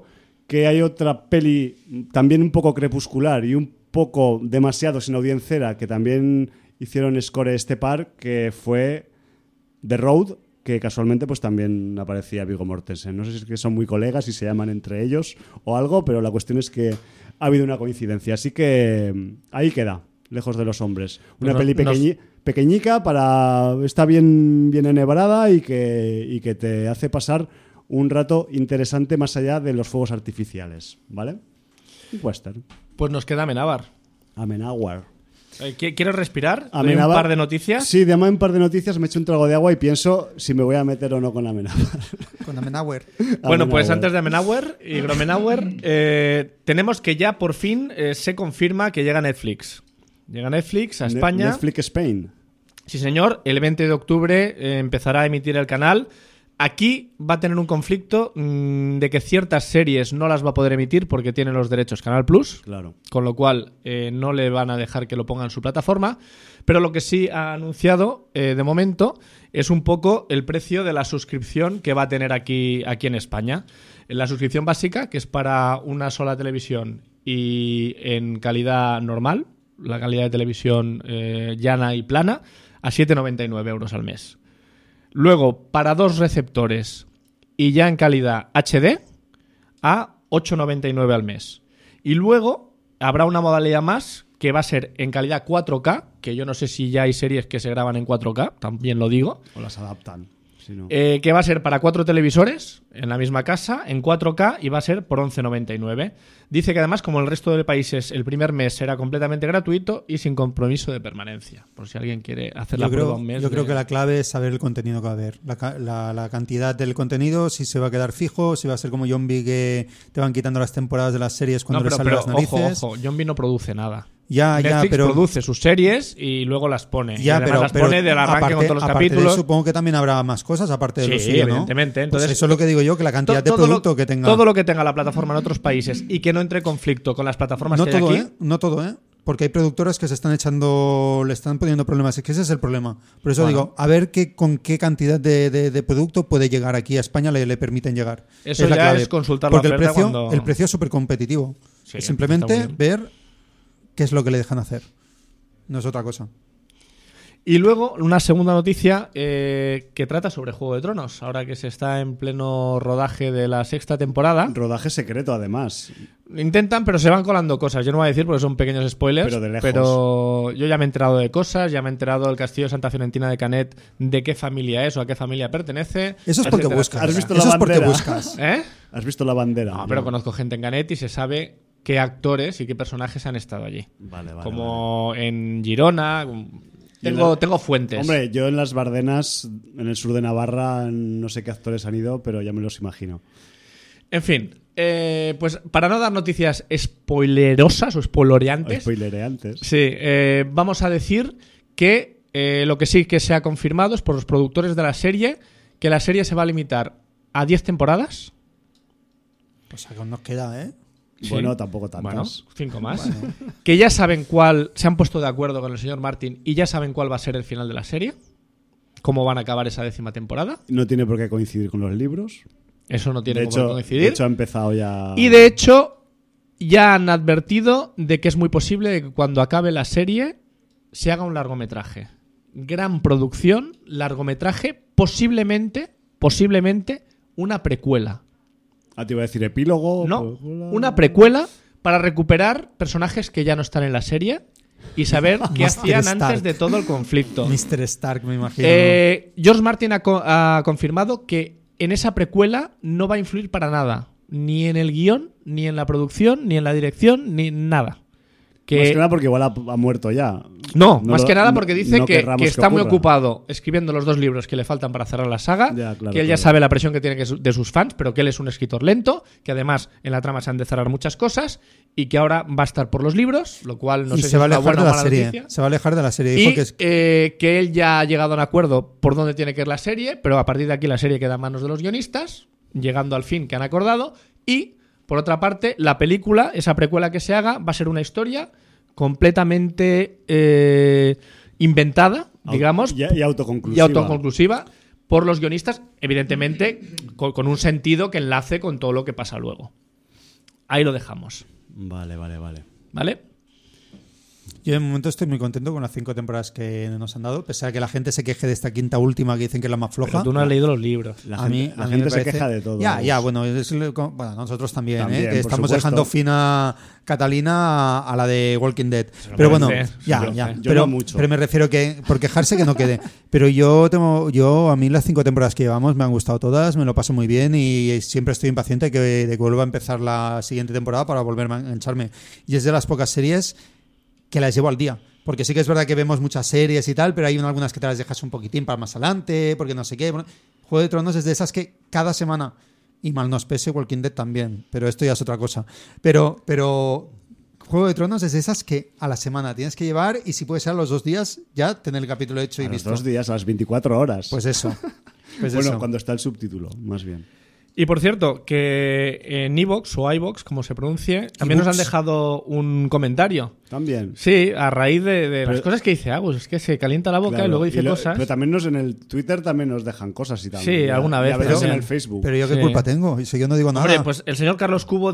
que hay otra peli también un poco crepuscular y un poco demasiado sin audiencera que también hicieron score este par, que fue The Road, que casualmente pues también aparecía Viggo Mortensen. No sé si es que son muy colegas y se llaman entre ellos o algo, pero la cuestión es que ha habido una coincidencia. Así que ahí queda, Lejos de los hombres. Una peli pequeñica, está bien enhebrada y que te hace pasar un rato interesante más allá de los fuegos artificiales, ¿vale? Un western. Pues nos queda Amenábar. Amenábar. ¿Quieres respirar? ¿Doy Amenábar. un par de noticias? Sí, de un par de noticias, me echo un trago de agua y pienso si me voy a meter o no con Amenábar. Con Amenábar. Bueno, pues antes de Amenábar y Gromenauer, tenemos que ya por fin se confirma que llega Netflix. Llega Netflix a España. Netflix Spain. Sí, señor. El 20 de octubre empezará a emitir el canal. Aquí va a tener un conflicto de que ciertas series no las va a poder emitir porque tiene los derechos Canal Plus. Claro. Con lo cual no le van a dejar que lo ponga en su plataforma. Pero lo que sí ha anunciado de momento es un poco el precio de la suscripción que va a tener aquí en España. La suscripción básica, que es para una sola televisión y en calidad normal, la calidad de televisión llana y plana, a 7,99 euros al mes. Luego, para 2 receptores y ya en calidad HD, a 8,99 al mes. Y luego habrá una modalidad más que va a ser en calidad 4K, que yo no sé si ya hay series que se graban en 4K, también lo digo. O las adaptan. Si no. Que va a ser para 4 televisores en la misma casa, en 4K, y va a ser por 11,99. Dice que además, como el resto de países, el primer mes será completamente gratuito y sin compromiso de permanencia. Por si alguien quiere hacer la prueba un mes. Yo creo que la clave es saber el contenido que va a haber. La cantidad del contenido, si se va a quedar fijo, si va a ser como Zombie, que te van quitando las temporadas de las series cuando le salen las narices. Ojo, Zombie no produce nada. Netflix pero produce sus series y luego las pone. Ya, y además las pone del arranque con todos los capítulos. Supongo que también habrá más cosas aparte de lo suyo, ¿no? Evidentemente. Entonces, pues eso es lo que digo yo, que la cantidad de producto que tenga. Todo lo que tenga la plataforma en otros países y que no entre en conflicto con las plataformas que hay aquí. No todo, porque hay productoras que le están poniendo problemas. Es que ese es el problema. Por eso digo, a ver con qué cantidad de producto puede llegar aquí a España, le permiten llegar. Eso es la ya clave. es consultar porque la oferta el precio es súper competitivo. Sí, es simplemente ver qué es lo que le dejan hacer. No es otra cosa. Y luego una segunda noticia que trata sobre Juego de Tronos, ahora que se está en pleno rodaje de la 6ª temporada. Rodaje secreto, además. Intentan, pero se van colando cosas. Yo no voy a decir porque son pequeños spoilers. Pero de lejos. Pero yo ya me he enterado de cosas, ya me he enterado del castillo de Santa Fiorentina de Canet, de qué familia es o a qué familia pertenece. Eso es porque buscas. ¿Has visto Eso la es porque bandera? buscas. ¿Has visto la bandera? No, pero conozco gente en Canet y se sabe qué actores y qué personajes han estado allí. Vale. Como en Girona. Tengo fuentes. Hombre, yo en las Bardenas, en el sur de Navarra, no sé qué actores han ido, pero ya me los imagino. En fin, pues para no dar noticias spoilerosas o spoilereantes. Spoilereantes. Sí, vamos a decir que lo que sí que se ha confirmado es por los productores de la serie que la serie se va a limitar a 10 temporadas. O sea, que aún nos queda, ¿eh? Sí. Bueno, tampoco tantas. Bueno, 5 más. Bueno. Que ya saben cuál, se han puesto de acuerdo con el señor Martin y ya saben cuál va a ser el final de la serie. Cómo van a acabar esa 10ª temporada. No tiene por qué coincidir con los libros. Eso no tiene por qué coincidir. De hecho, ha empezado ya. Y de hecho, ya han advertido de que es muy posible que cuando acabe la serie se haga un largometraje. Gran producción, largometraje, posiblemente una precuela. Te iba a decir epílogo. No, una precuela para recuperar personajes que ya no están en la serie y saber qué hacían antes de todo el conflicto. Mr. Stark, me imagino. George Martin ha confirmado que en esa precuela no va a influir para nada. Ni en el guión, ni en la producción, ni en la dirección, ni nada. Más que nada porque igual ha muerto ya. No, más que nada porque dice que está muy ocurra. ocupado escribiendo los 2 libros que le faltan para cerrar la saga, Claro, que él ya sabe la presión que tiene de sus fans, pero que él es un escritor lento, que además en la trama se han de cerrar muchas cosas y que ahora va a estar por los libros, lo cual no sé si es una buena o mala noticia. Se va a alejar de la serie. Y Dijo que él ya ha llegado a un acuerdo por dónde tiene que ir la serie, pero a partir de aquí la serie queda en manos de los guionistas, llegando al fin que han acordado. Y, por otra parte, la película, esa precuela que se haga, va a ser una historia completamente inventada, digamos, y autoconclusiva por los guionistas, evidentemente con un sentido que enlace con todo lo que pasa luego. ahí lo dejamos. Vale. ¿Vale? Yo de momento estoy muy contento con las 5 temporadas que nos han dado, pese a que la gente se queje de esta quinta última que dicen que es la más floja. Pero tú no has leído los libros. La a mí gente me se parece- queja de todo. Ya, bueno, bueno, nosotros también, También, que por estamos supuesto. dejando fina Catalina a la de Walking Dead. Pero bueno, merece, ya. yo Pero, no mucho. pero me refiero que, por quejarse que no quede. Pero yo a mí las 5 temporadas que llevamos me han gustado todas, me lo paso muy bien y siempre estoy impaciente de que vuelva a empezar la siguiente temporada para volverme a engancharme. Y es de las pocas series que las llevo al día. Porque sí que es verdad que vemos muchas series y tal, pero hay algunas que te las dejas un poquitín para más adelante, porque no sé qué. Bueno, Juego de Tronos es de esas que cada semana, y mal nos pese, Walking Dead también, pero esto ya es otra cosa. Pero Juego de Tronos es de esas que a la semana tienes que llevar y si puede ser a los 2 días ya tener el capítulo hecho y A los visto. 2 días, a las 24 horas. Pues eso. Pues bueno, eso. cuando está el subtítulo, más bien. Y por cierto, que en iVoox o iVoox, como se pronuncie, también nos han iVoox. dejado un comentario. También. Sí, a raíz de las Pero- cosas que dice Agus. Es que se calienta la boca Claro, y luego dice cosas. Pero también en el Twitter también nos dejan cosas y tal. Sí, alguna vez, Y a veces pero- en el Facebook. Pero yo qué Sí. culpa tengo, si yo no digo nada. Hombre, pues el señor Carlos Cubo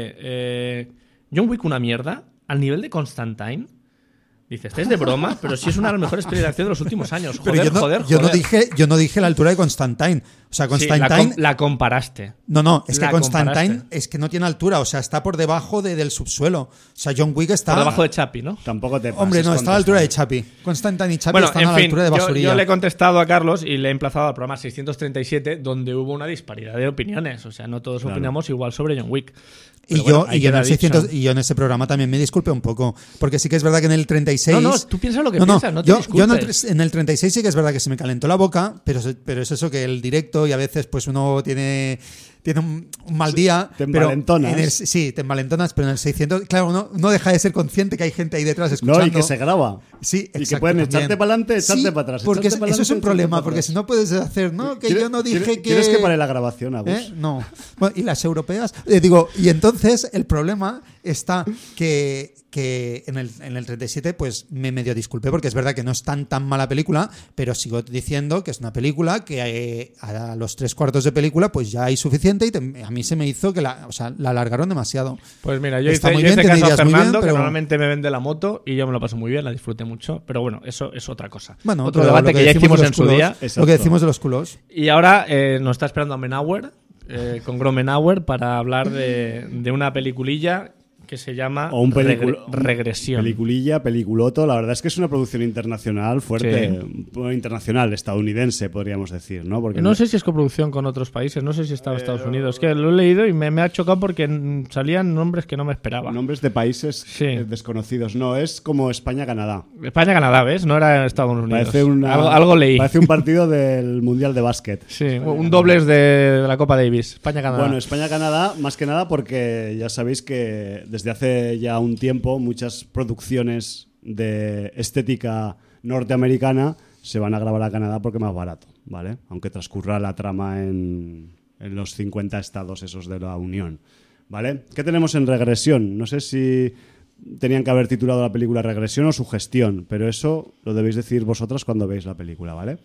dice: John Wick una mierda, al nivel de Constantine. Dice, estáis de broma, pero sí es una de las mejores pelis de acción de los últimos años. Pero Joder, yo no joder. yo no dije la altura de Constantine. O sea, Sí, Constantine. la comparaste. No, es que La Constantine comparaste. es que no tiene altura, o sea, está por debajo del subsuelo. O sea, John Wick está. Por debajo de Chapi, ¿no? Tampoco te pases. Hombre, no, con está a la altura de Constantine. Chapi. Constantine y Chapi Bueno, están en a la fin, altura de Basurilla. yo le he contestado a Carlos y le he emplazado al programa 637, donde hubo una disparidad de opiniones. O sea, no todos Claro. opinamos igual sobre John Wick. Y Pero yo, bueno, ahí y yo en queda el 600 dicho. y yo en ese programa también me disculpé un poco. Porque sí que es verdad que en el 36. No, tú piensas lo que piensas, no te yo disculpes. en el 36 sí que es verdad que se me calentó la boca, pero es eso que el directo y a veces pues uno tiene un mal día. Te pero envalentonas. sí, te envalentonas, pero en el 600, claro, uno deja de ser consciente que hay gente ahí detrás escuchando. No, y que se graba. Sí, Y que exacto, pueden también. echarte para adelante, echarte Sí, para atrás. porque echarte eso es un pa'lante, problema, echarte porque para si no puedes hacer, no, que ¿Quieres- yo no dije quieres- que... ¿Quieres que pare la grabación, Agus? No. Bueno, y las europeas. Y entonces el problema está que en el 37 pues me medio disculpé porque es verdad que no es tan mala película, pero sigo diciendo que es una película que a los 3/4 de película pues ya hay suficiente y a mí se me hizo que la alargaron demasiado. Pues mira, yo Está hice, muy yo bien, hice te caso a dirías muy Fernando, bien, pero- que normalmente me vende la moto y yo me lo paso muy bien, la disfruté mucho. Pero bueno, eso es otra cosa. Bueno, Otro pero debate lo que ya decimos hicimos de en los su culos, día. Exacto. Lo que decimos de los culos. Y ahora nos está esperando Amenauer, con Gromenauer, para hablar de una peliculilla que se llama O un Regresión. Peliculilla, peliculoto. La verdad es que es una producción internacional fuerte. Bueno, internacional, estadounidense, podríamos decir, ¿no? Porque No sé si es coproducción con otros países, no sé si está en Estados Unidos. Es que lo he leído y me ha chocado porque salían nombres que no me esperaba. nombres de países Sí. desconocidos. No, es como España-Canadá. España-Canadá, ¿ves? No era Estados Unidos. Parece Algo leí. Parece un partido del Mundial de Básquet. Sí, un dobles de la Copa Davis. España-Canadá. Bueno, España-Canadá, más que nada porque ya sabéis que desde hace ya un tiempo muchas producciones de estética norteamericana se van a grabar a Canadá porque es más barato, ¿vale? Aunque transcurra la trama en los 50 estados esos de la Unión, ¿vale? ¿Qué tenemos en Regresión? No sé si tenían que haber titulado la película Regresión o Sugestión, pero eso lo debéis decir vosotras cuando veáis la película, ¿vale?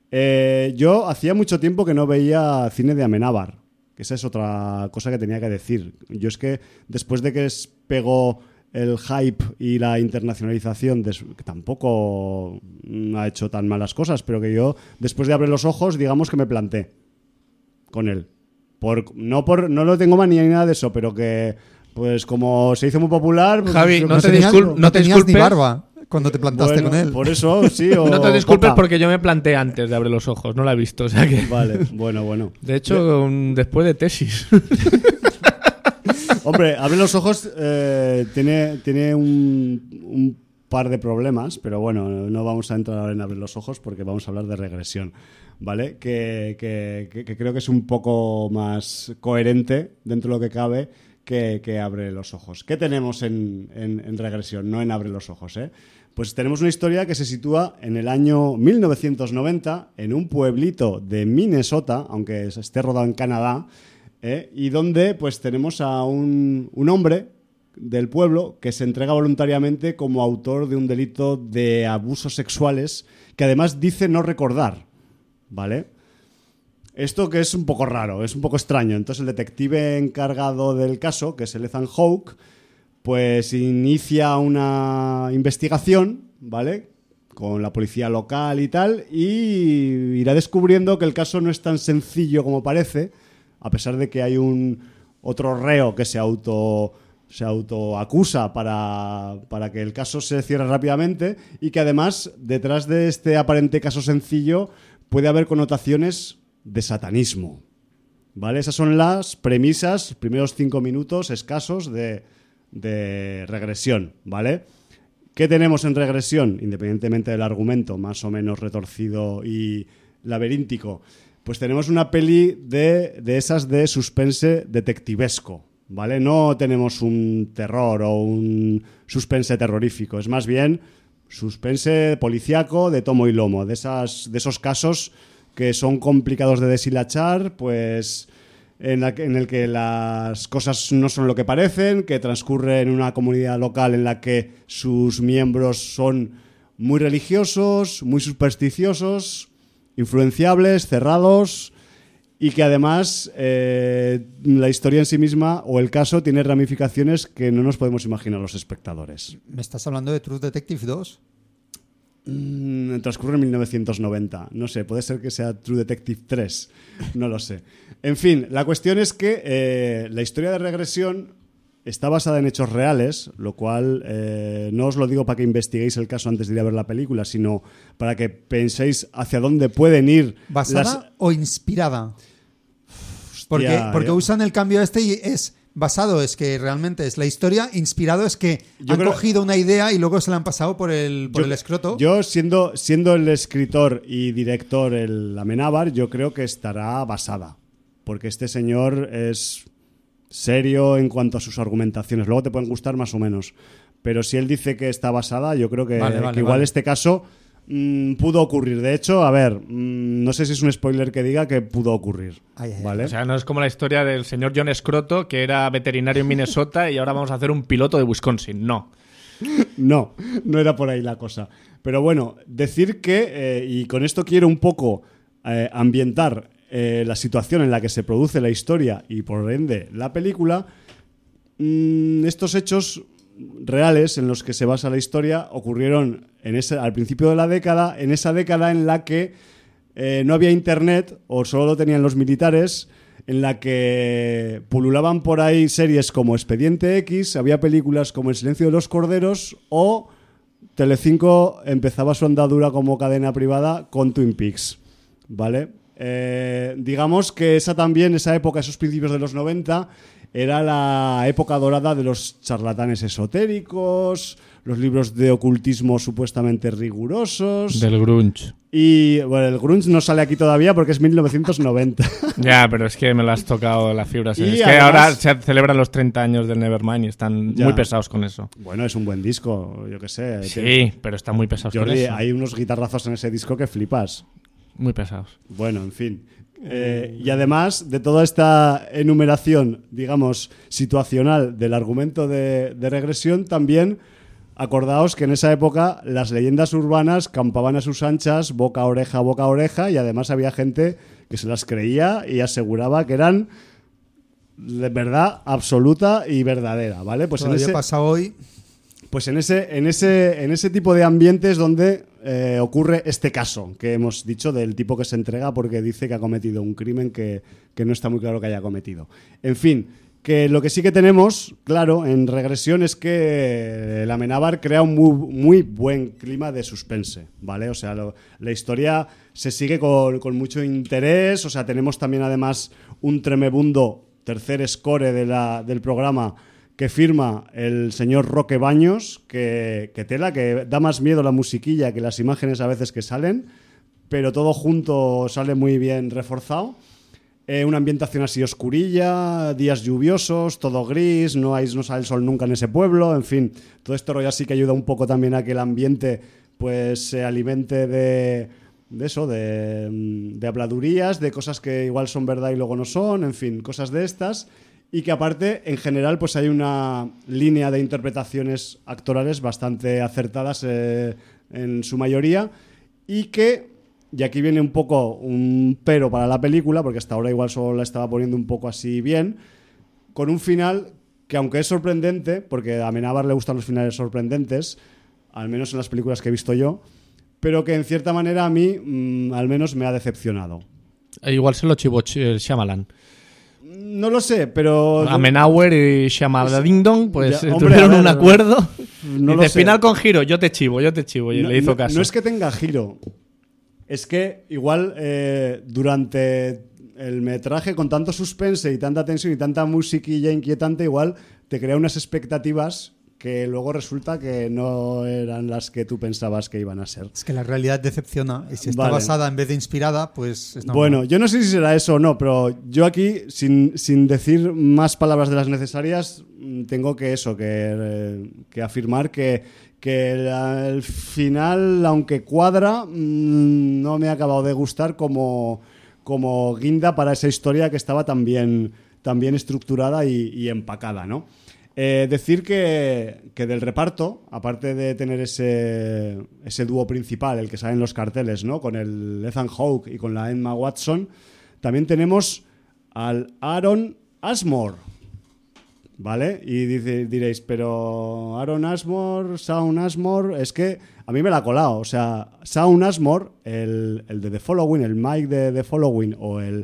Yo hacía mucho tiempo que no veía cine de Amenábar, que esa es otra cosa que tenía que decir. Yo es que después de que pegó el hype y la internacionalización, que tampoco ha hecho tan malas cosas, pero que yo después de abrir los ojos, digamos que me planté con él. No lo tengo manía ni nada de eso, pero que pues como se hizo muy popular... Pues, Javi, no te tenías, discul- no te tenías ni disculpes. barba cuando te plantaste bueno, con él. por eso, sí. O No te disculpes poca. porque yo me planteé antes de abrir los ojos, no la he visto. O sea que... Vale, bueno. De hecho, después de tesis. Hombre, Abre los ojos tiene un par de problemas, pero bueno, no vamos a entrar ahora en Abre los ojos porque vamos a hablar de Regresión, ¿vale? Que creo que es un poco más coherente dentro de lo que cabe que Abre los ojos. ¿Qué tenemos en Regresión? No en Abre los ojos, ¿eh? Pues tenemos una historia que se sitúa en el año 1990 en un pueblito de Minnesota, aunque esté rodado en Canadá, y donde pues tenemos a un hombre del pueblo que se entrega voluntariamente como autor de un delito de abusos sexuales que además dice no recordar, ¿vale? esto que es un poco raro, es un poco extraño. Entonces el detective encargado del caso, que es el Ethan Hawke, pues inicia una investigación, ¿vale?, con la policía local y tal, y irá descubriendo que el caso no es tan sencillo como parece, a pesar de que hay otro reo que se autoacusa para que el caso se cierre rápidamente, y que además detrás de este aparente caso sencillo puede haber connotaciones de satanismo, ¿vale? Esas son las premisas, primeros 5 minutos escasos de Regresión, ¿vale? ¿Qué tenemos en Regresión? Independientemente del argumento más o menos retorcido y laberíntico, pues tenemos una peli de esas de suspense detectivesco, ¿vale? No tenemos un terror o un suspense terrorífico, es más bien suspense policíaco de tomo y lomo, de esos casos que son complicados de deshilachar, pues en el que las cosas no son lo que parecen, que transcurre en una comunidad local en la que sus miembros son muy religiosos, muy supersticiosos, influenciables, cerrados, y que además la historia en sí misma o el caso tiene ramificaciones que no nos podemos imaginar los espectadores. ¿Me estás hablando de True Detective 2? Transcurre en 1990. No sé, puede ser que sea True Detective 3. No lo sé. En fin, la cuestión es que la historia de Regresión está basada en hechos reales, lo cual no os lo digo para que investiguéis el caso antes de ir a ver la película, sino para que penséis hacia dónde pueden ir. ¿Basada o inspirada? Porque usan el cambio este y es... Basado es que realmente es la historia, inspirado es que cogido una idea y luego se la han pasado por el escroto. Yo, siendo el escritor y director el Amenábar, yo creo que estará basada. Porque este señor es serio en cuanto a sus argumentaciones. Luego te pueden gustar más o menos. Pero si él dice que está basada, yo creo que igual este caso pudo ocurrir. De hecho, a ver, no sé si es un spoiler que diga que pudo ocurrir. ¿Vale? O sea, no es como la historia del señor John Scroto, que era veterinario en Minnesota y ahora vamos a hacer un piloto de Wisconsin. No era por ahí la cosa. Pero bueno, decir que, y con esto quiero un poco ambientar la situación en la que se produce la historia y por ende la película, estos hechos reales en los que se basa la historia ocurrieron al principio de la década, en esa década en la que no había internet o solo lo tenían los militares, en la que pululaban por ahí series como Expediente X, había películas como El silencio de los corderos o Telecinco empezaba su andadura como cadena privada con Twin Peaks, ¿vale? Digamos que esa época, esos principios de los 90, era la época dorada de los charlatanes esotéricos, los libros de ocultismo supuestamente rigurosos. Del grunge. Y bueno, el grunge no sale aquí todavía porque es 1990. Ya, pero es que me lo has tocado la fibra. Es que además, ahora se celebran los 30 años del Nevermind y están muy pesados con eso. Bueno, es un buen disco, yo qué sé. Sí, pero están muy pesados con eso. Hay unos guitarrazos en ese disco que flipas. Muy pesados. Bueno, en fin. Y además de toda esta enumeración, digamos, situacional del argumento de Regresión, también acordaos que en esa época las leyendas urbanas campaban a sus anchas, boca a oreja, y además había gente que se las creía y aseguraba que eran de verdad absoluta y verdadera, ¿vale? Pues todavía pasa hoy. Pues en ese tipo de ambientes donde ocurre este caso que hemos dicho del tipo que se entrega porque dice que ha cometido un crimen que no está muy claro que haya cometido. En fin, que lo que sí que tenemos claro en Regresión es que el Amenábar crea un muy buen clima de suspense, ¿vale? O sea, la historia se sigue con mucho interés. O sea, tenemos también además un tremebundo tercer score del programa que firma el señor Roque Baños, que tela, que da más miedo la musiquilla que las imágenes a veces que salen, pero todo junto sale muy bien reforzado. Una ambientación así oscurilla, días lluviosos, todo gris, no sale el sol nunca en ese pueblo, en fin, todo esto rollo así que ayuda un poco también a que el ambiente pues se alimente de habladurías, de cosas que igual son verdad y luego no son, en fin, cosas de estas. Y que aparte, en general, pues hay una línea de interpretaciones actorales bastante acertadas en su mayoría y que y aquí viene un poco un pero para la película, porque hasta ahora igual solo la estaba poniendo un poco así bien, con un final que aunque es sorprendente, porque a Amenábar le gustan los finales sorprendentes, al menos en las películas que he visto yo, pero que en cierta manera a mí al menos me ha decepcionado. Igual se lo chivó Shyamalan. No lo sé, pero... Amenábar y Shyamalan Ding Dong, pues Ya, hombre, tuvieron a ver, un acuerdo. no lo Dice, sé. final con giro, yo te chivo, y le hizo caso. No es que tenga giro, es que igual durante el metraje con tanto suspense y tanta tensión y tanta musiquilla inquietante, igual te crea unas expectativas que luego resulta que no eran las que tú pensabas que iban a ser. Es que la realidad decepciona. Y si está Vale. basada en vez de inspirada, pues es normal. Bueno, yo no sé si será eso o no, pero yo aquí, sin decir más palabras de las necesarias, tengo que afirmar que el final, aunque cuadra, no me ha acabado de gustar como guinda para esa historia que estaba tan bien estructurada y empacada, ¿no? Decir que del reparto, aparte de tener ese dúo principal, el que sale en los carteles, ¿no? Con el Ethan Hawke y con la Emma Watson, también tenemos al Aaron Ashmore, ¿vale? Y diréis, pero Aaron Ashmore, Shaun Ashmore, es que a mí me la ha colado. O sea, Shaun Ashmore, el de The Following, el Mike de The Following o el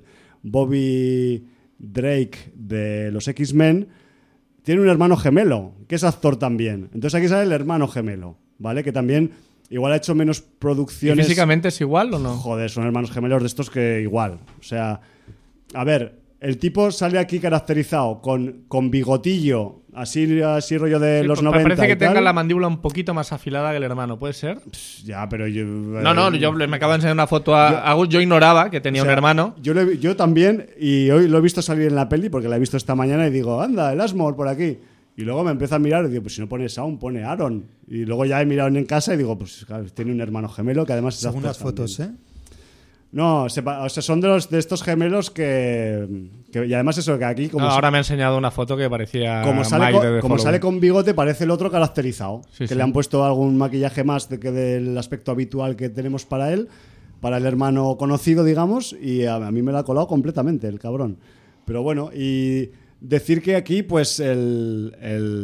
Bobby Drake de los X-Men, tiene un hermano gemelo, que es actor también. Entonces aquí sale el hermano gemelo, ¿vale? Que también igual ha hecho menos ¿Y producciones. físicamente es igual o no? Joder, son hermanos gemelos de estos que igual. O sea, a ver, el tipo sale aquí caracterizado con bigotillo, así rollo de Sí, los pues 90 parece que y tal. tenga la mandíbula un poquito más afilada que el hermano, ¿puede ser? Ya, pero yo... No, yo me acabo de enseñar una foto a Agus. Yo ignoraba que tenía O sea, un hermano. Yo también, y hoy lo he visto salir en la peli, porque la he visto esta mañana, y digo, anda, el Ashmore por aquí. Y luego me empiezo a mirar y digo, pues si no pone Shaun, pone Aaron. Y luego ya he mirado en casa y digo, pues claro, tiene un hermano gemelo que además es Según actor las fotos, también. ¿eh? No, o sea, son de estos gemelos que y además eso, que aquí como, Ahora me ha enseñado una foto que parecía como sale, Mike de The como Following. sale con bigote parece el otro caracterizado, Sí, que sí. le han puesto algún maquillaje más del aspecto habitual que tenemos para él, para el hermano conocido, digamos, y a mí me lo ha colado completamente el cabrón. Pero bueno, y decir que aquí pues el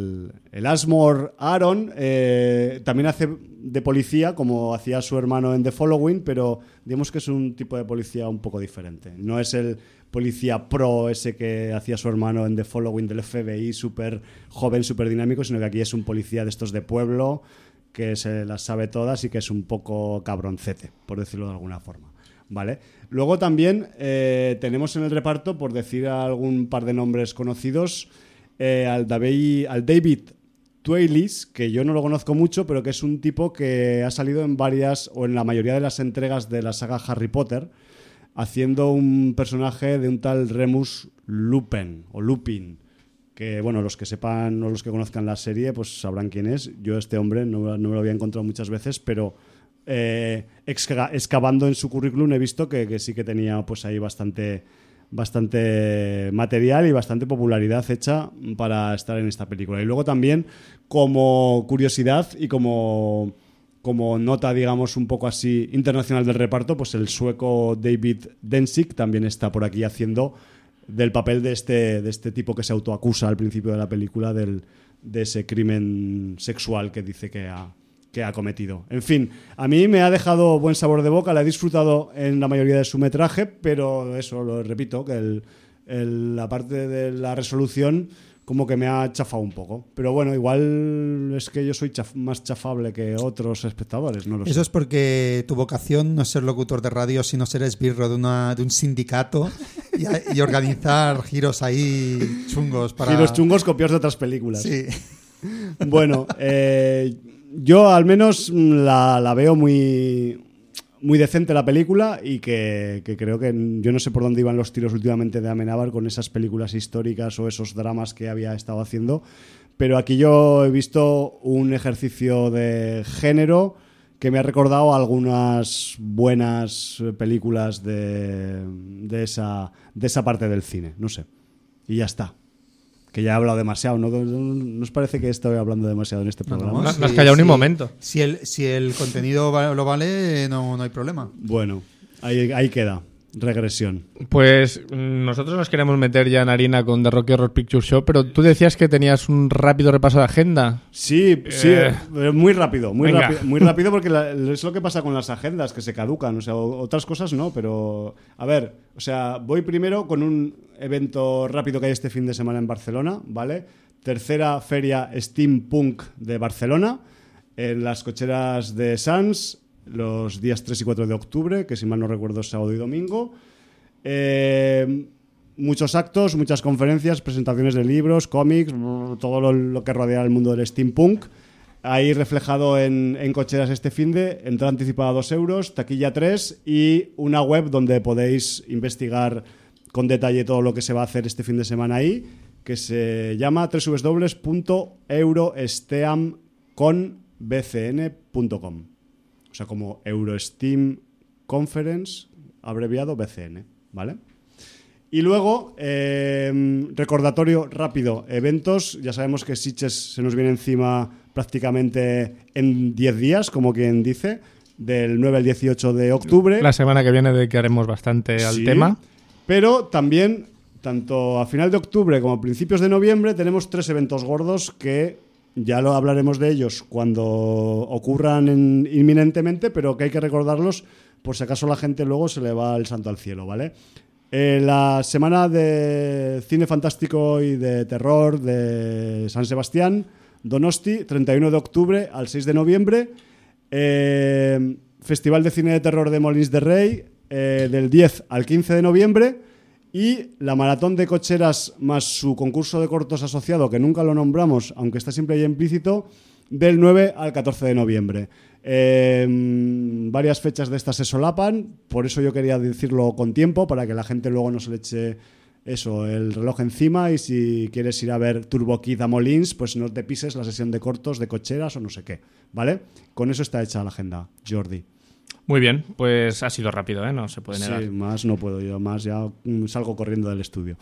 Ashmore Aaron también hace de policía como hacía su hermano en The Following, pero digamos que es un tipo de policía un poco diferente. No es el policía pro ese que hacía su hermano en The Following del FBI, súper joven, súper dinámico, sino que aquí es un policía de estos de pueblo que se las sabe todas y que es un poco cabroncete, por decirlo de alguna forma. ¿Vale? Luego también tenemos en el reparto, por decir algún par de nombres conocidos, al David Twailis, que yo no lo conozco mucho, pero que es un tipo que ha salido en varias o en la mayoría de las entregas de la saga Harry Potter, haciendo un personaje de un tal Remus Lupin, que bueno, los que sepan o los que conozcan la serie pues sabrán quién es. Yo este hombre no me lo había encontrado muchas veces, pero excavando en su currículum he visto que sí que tenía pues ahí bastante material y bastante popularidad hecha para estar en esta película. Y luego también, como curiosidad y como nota, digamos, un poco así internacional del reparto, pues el sueco David Densik también está por aquí haciendo del papel de este tipo que se autoacusa al principio de la película de ese crimen sexual que dice que ha cometido. En fin, a mí me ha dejado buen sabor de boca, la he disfrutado en la mayoría de su metraje, pero eso, lo repito, que la parte de la resolución como que me ha chafado un poco. Pero bueno, igual es que yo soy más chafable que otros espectadores, no lo sé. Eso es porque tu vocación no es ser locutor de radio, sino ser esbirro de un sindicato y organizar giros ahí chungos para... Giros chungos copiados de otras películas. Sí. Bueno, yo al menos la veo muy, muy decente la película y que creo que yo no sé por dónde iban los tiros últimamente de Amenábar con esas películas históricas o esos dramas que había estado haciendo, pero aquí yo he visto un ejercicio de género que me ha recordado algunas buenas películas de esa parte del cine, no sé, y ya está. Que ya he hablado demasiado, ¿no? ¿No os parece que estoy hablando demasiado en este programa? No has callado ni un momento. Si el contenido lo vale, no hay problema. Bueno, ahí queda. Regresión. Pues nosotros nos queremos meter ya en harina con The Rocky Horror Picture Show, pero tú decías que tenías un rápido repaso de agenda. Sí, muy rápido porque es lo que pasa con las agendas, que se caducan, o sea, otras cosas no, pero a ver, o sea, voy primero con un evento rápido que hay este fin de semana en Barcelona, ¿vale? Tercera feria Steampunk de Barcelona, en las cocheras de Sants, los días 3 y 4 de octubre, que si mal no recuerdo es sábado y domingo. Muchos actos, muchas conferencias, presentaciones de libros, cómics, todo lo que rodea el mundo del steampunk. Ahí reflejado en cocheras este finde, entrada anticipada 2 euros, taquilla 3 y una web donde podéis investigar con detalle todo lo que se va a hacer este fin de semana ahí, que se llama www.eurosteamconbcn.com. O sea, como Eurosteam Conference, abreviado BCN, ¿vale? Y luego, recordatorio rápido, eventos. Ya sabemos que Sitges se nos viene encima prácticamente en 10 días, como quien dice, del 9 al 18 de octubre. La semana que viene dedicaremos bastante al tema. Pero también, tanto a final de octubre como a principios de noviembre, tenemos 3 eventos gordos que ya lo hablaremos de ellos cuando ocurran inminentemente, pero que hay que recordarlos por si acaso la gente luego se le va el santo al cielo, ¿vale? La semana de cine fantástico y de terror de San Sebastián, Donosti, 31 de octubre al 6 de noviembre. Festival de cine de terror de Molins de Rey, del 10 al 15 de noviembre. Y la maratón de cocheras más su concurso de cortos asociado, que nunca lo nombramos, aunque está siempre ahí implícito, del 9 al 14 de noviembre. Varias fechas de estas se solapan, por eso yo quería decirlo con tiempo, para que la gente luego no se le eche el reloj encima, y si quieres ir a ver Turbo Kid a Molins, pues no te pises la sesión de cortos de cocheras o no sé qué, ¿vale? Con eso está hecha la agenda, Jordi. Muy bien, pues ha sido rápido, ¿eh? No se puede negar. Sí, más no puedo yo, más ya salgo corriendo del estudio.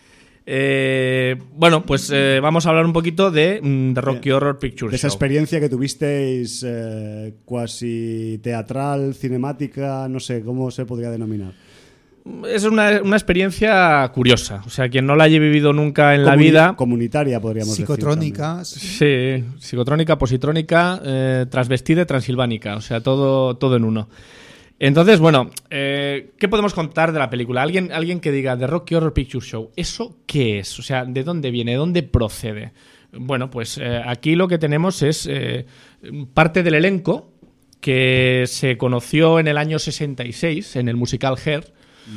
Bueno, pues vamos a hablar un poquito de The Rocky Horror Picture Show. De esa experiencia que tuvisteis cuasi teatral, cinemática, no sé, ¿cómo se podría denominar? Es una experiencia curiosa. O sea, quien no la haya vivido nunca en la vida... Comunitaria, podríamos psicotrónica, decir. Sí, psicotrónica, positrónica, transvestida y transilvánica. O sea, todo en uno. Entonces, bueno, ¿qué podemos contar de la película? Alguien que diga The Rocky Horror Picture Show, ¿eso qué es? O sea, ¿de dónde viene? ¿De dónde procede? Bueno, pues aquí lo que tenemos es parte del elenco que se conoció en el año 66 en el musical Hair,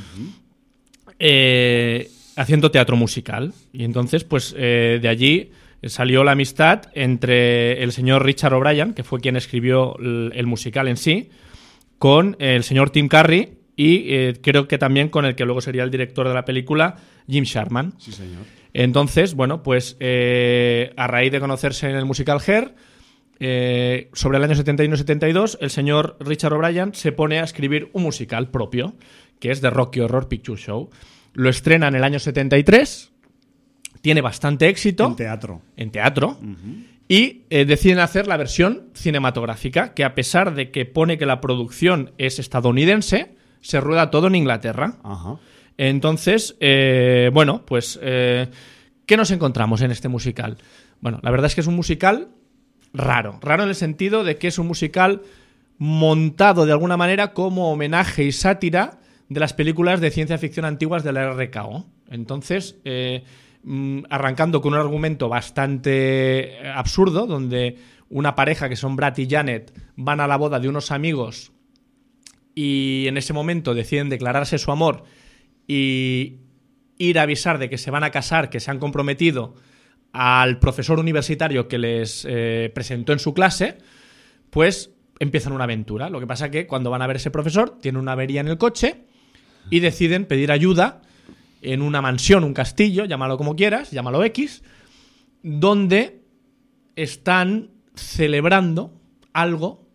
haciendo teatro musical. Y entonces, pues de allí salió la amistad entre el señor Richard O'Brien, que fue quien escribió el musical en sí, con el señor Tim Curry y creo que también con el que luego sería el director de la película, Jim Sharman. Sí, señor. Entonces, bueno, pues a raíz de conocerse en el musical Hair, sobre el año 71-72, el señor Richard O'Brien se pone a escribir un musical propio, que es The Rocky Horror Picture Show. Lo estrena en el año 73, tiene bastante éxito. En teatro. Uh-huh. Y deciden hacer la versión cinematográfica, que a pesar de que pone que la producción es estadounidense, se rueda todo en Inglaterra. Uh-huh. Entonces, bueno, pues, ¿qué nos encontramos en este musical? Bueno, la verdad es que es un musical raro en el sentido de que es un musical montado de alguna manera como homenaje y sátira de las películas de ciencia ficción antiguas de la RKO. Entonces, arrancando con un argumento bastante absurdo, donde una pareja que son Brad y Janet van a la boda de unos amigos y en ese momento deciden declararse su amor y ir a avisar de que se van a casar, que se han comprometido al profesor universitario que les presentó en su clase, pues empiezan una aventura. Lo que pasa que cuando van a ver ese profesor, tiene una avería en el coche y deciden pedir ayuda en una mansión, un castillo, llámalo como quieras, llámalo X, donde están celebrando algo,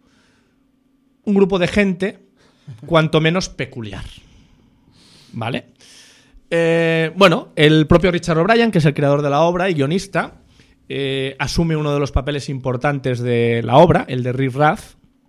un grupo de gente cuanto menos peculiar. ¿Vale? Bueno, el propio Richard O'Brien, que es el creador de la obra y guionista, asume uno de los papeles importantes de la obra, el de Rip Raff,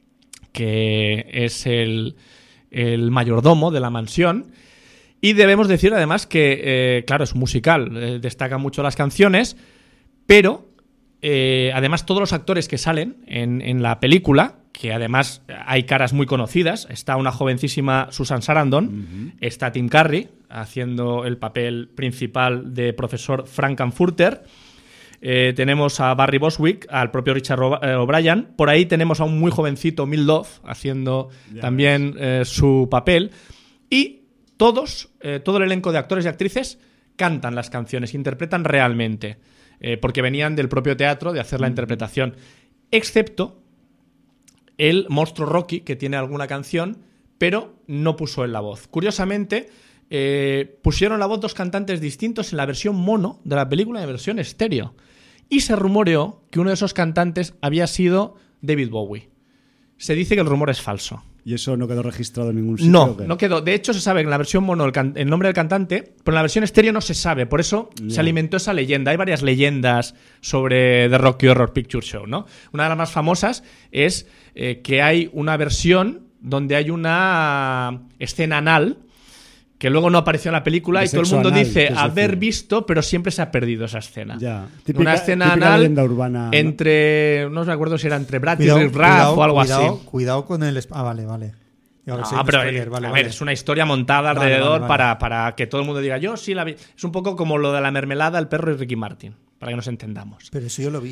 que es el mayordomo de la mansión. Y debemos decir además que, claro, es un musical, destacan mucho las canciones, pero además todos los actores que salen en la película, que además hay caras muy conocidas, está una jovencísima Susan Sarandon, está Tim Curry haciendo el papel principal de profesor Frankenfurter, tenemos a Barry Bostwick, al propio Richard O'Brien, por ahí tenemos a un muy jovencito Mildov haciendo también su papel, y todo el elenco de actores y actrices cantan las canciones, interpretan realmente, porque venían del propio teatro de hacer la interpretación, excepto el monstruo Rocky, que tiene alguna canción, pero no puso él la voz. Curiosamente, pusieron la voz dos cantantes distintos en la versión mono de la película y en la versión estéreo. Y se rumoreó que uno de esos cantantes había sido David Bowie. Se dice que el rumor es falso. ¿Y eso no quedó registrado en ningún sitio? No quedó. De hecho, se sabe que en la versión mono el nombre del cantante, pero en la versión estéreo no se sabe. Por eso se alimentó esa leyenda. Hay varias leyendas sobre The Rocky Horror Picture Show, ¿no? Una de las más famosas es que hay una versión donde hay una escena anal que luego no apareció en la película y todo el mundo dice haber visto, pero siempre se ha perdido esa escena. Una escena anal urbana, entre, no me acuerdo si era entre Brad y Rick Raff o algo así. Cuidado con el... vale. Pero a ver, es una historia montada alrededor para que todo el mundo diga, yo sí la vi. Es un poco como lo de la mermelada, el perro y Ricky Martin, para que nos entendamos. Pero eso yo lo vi.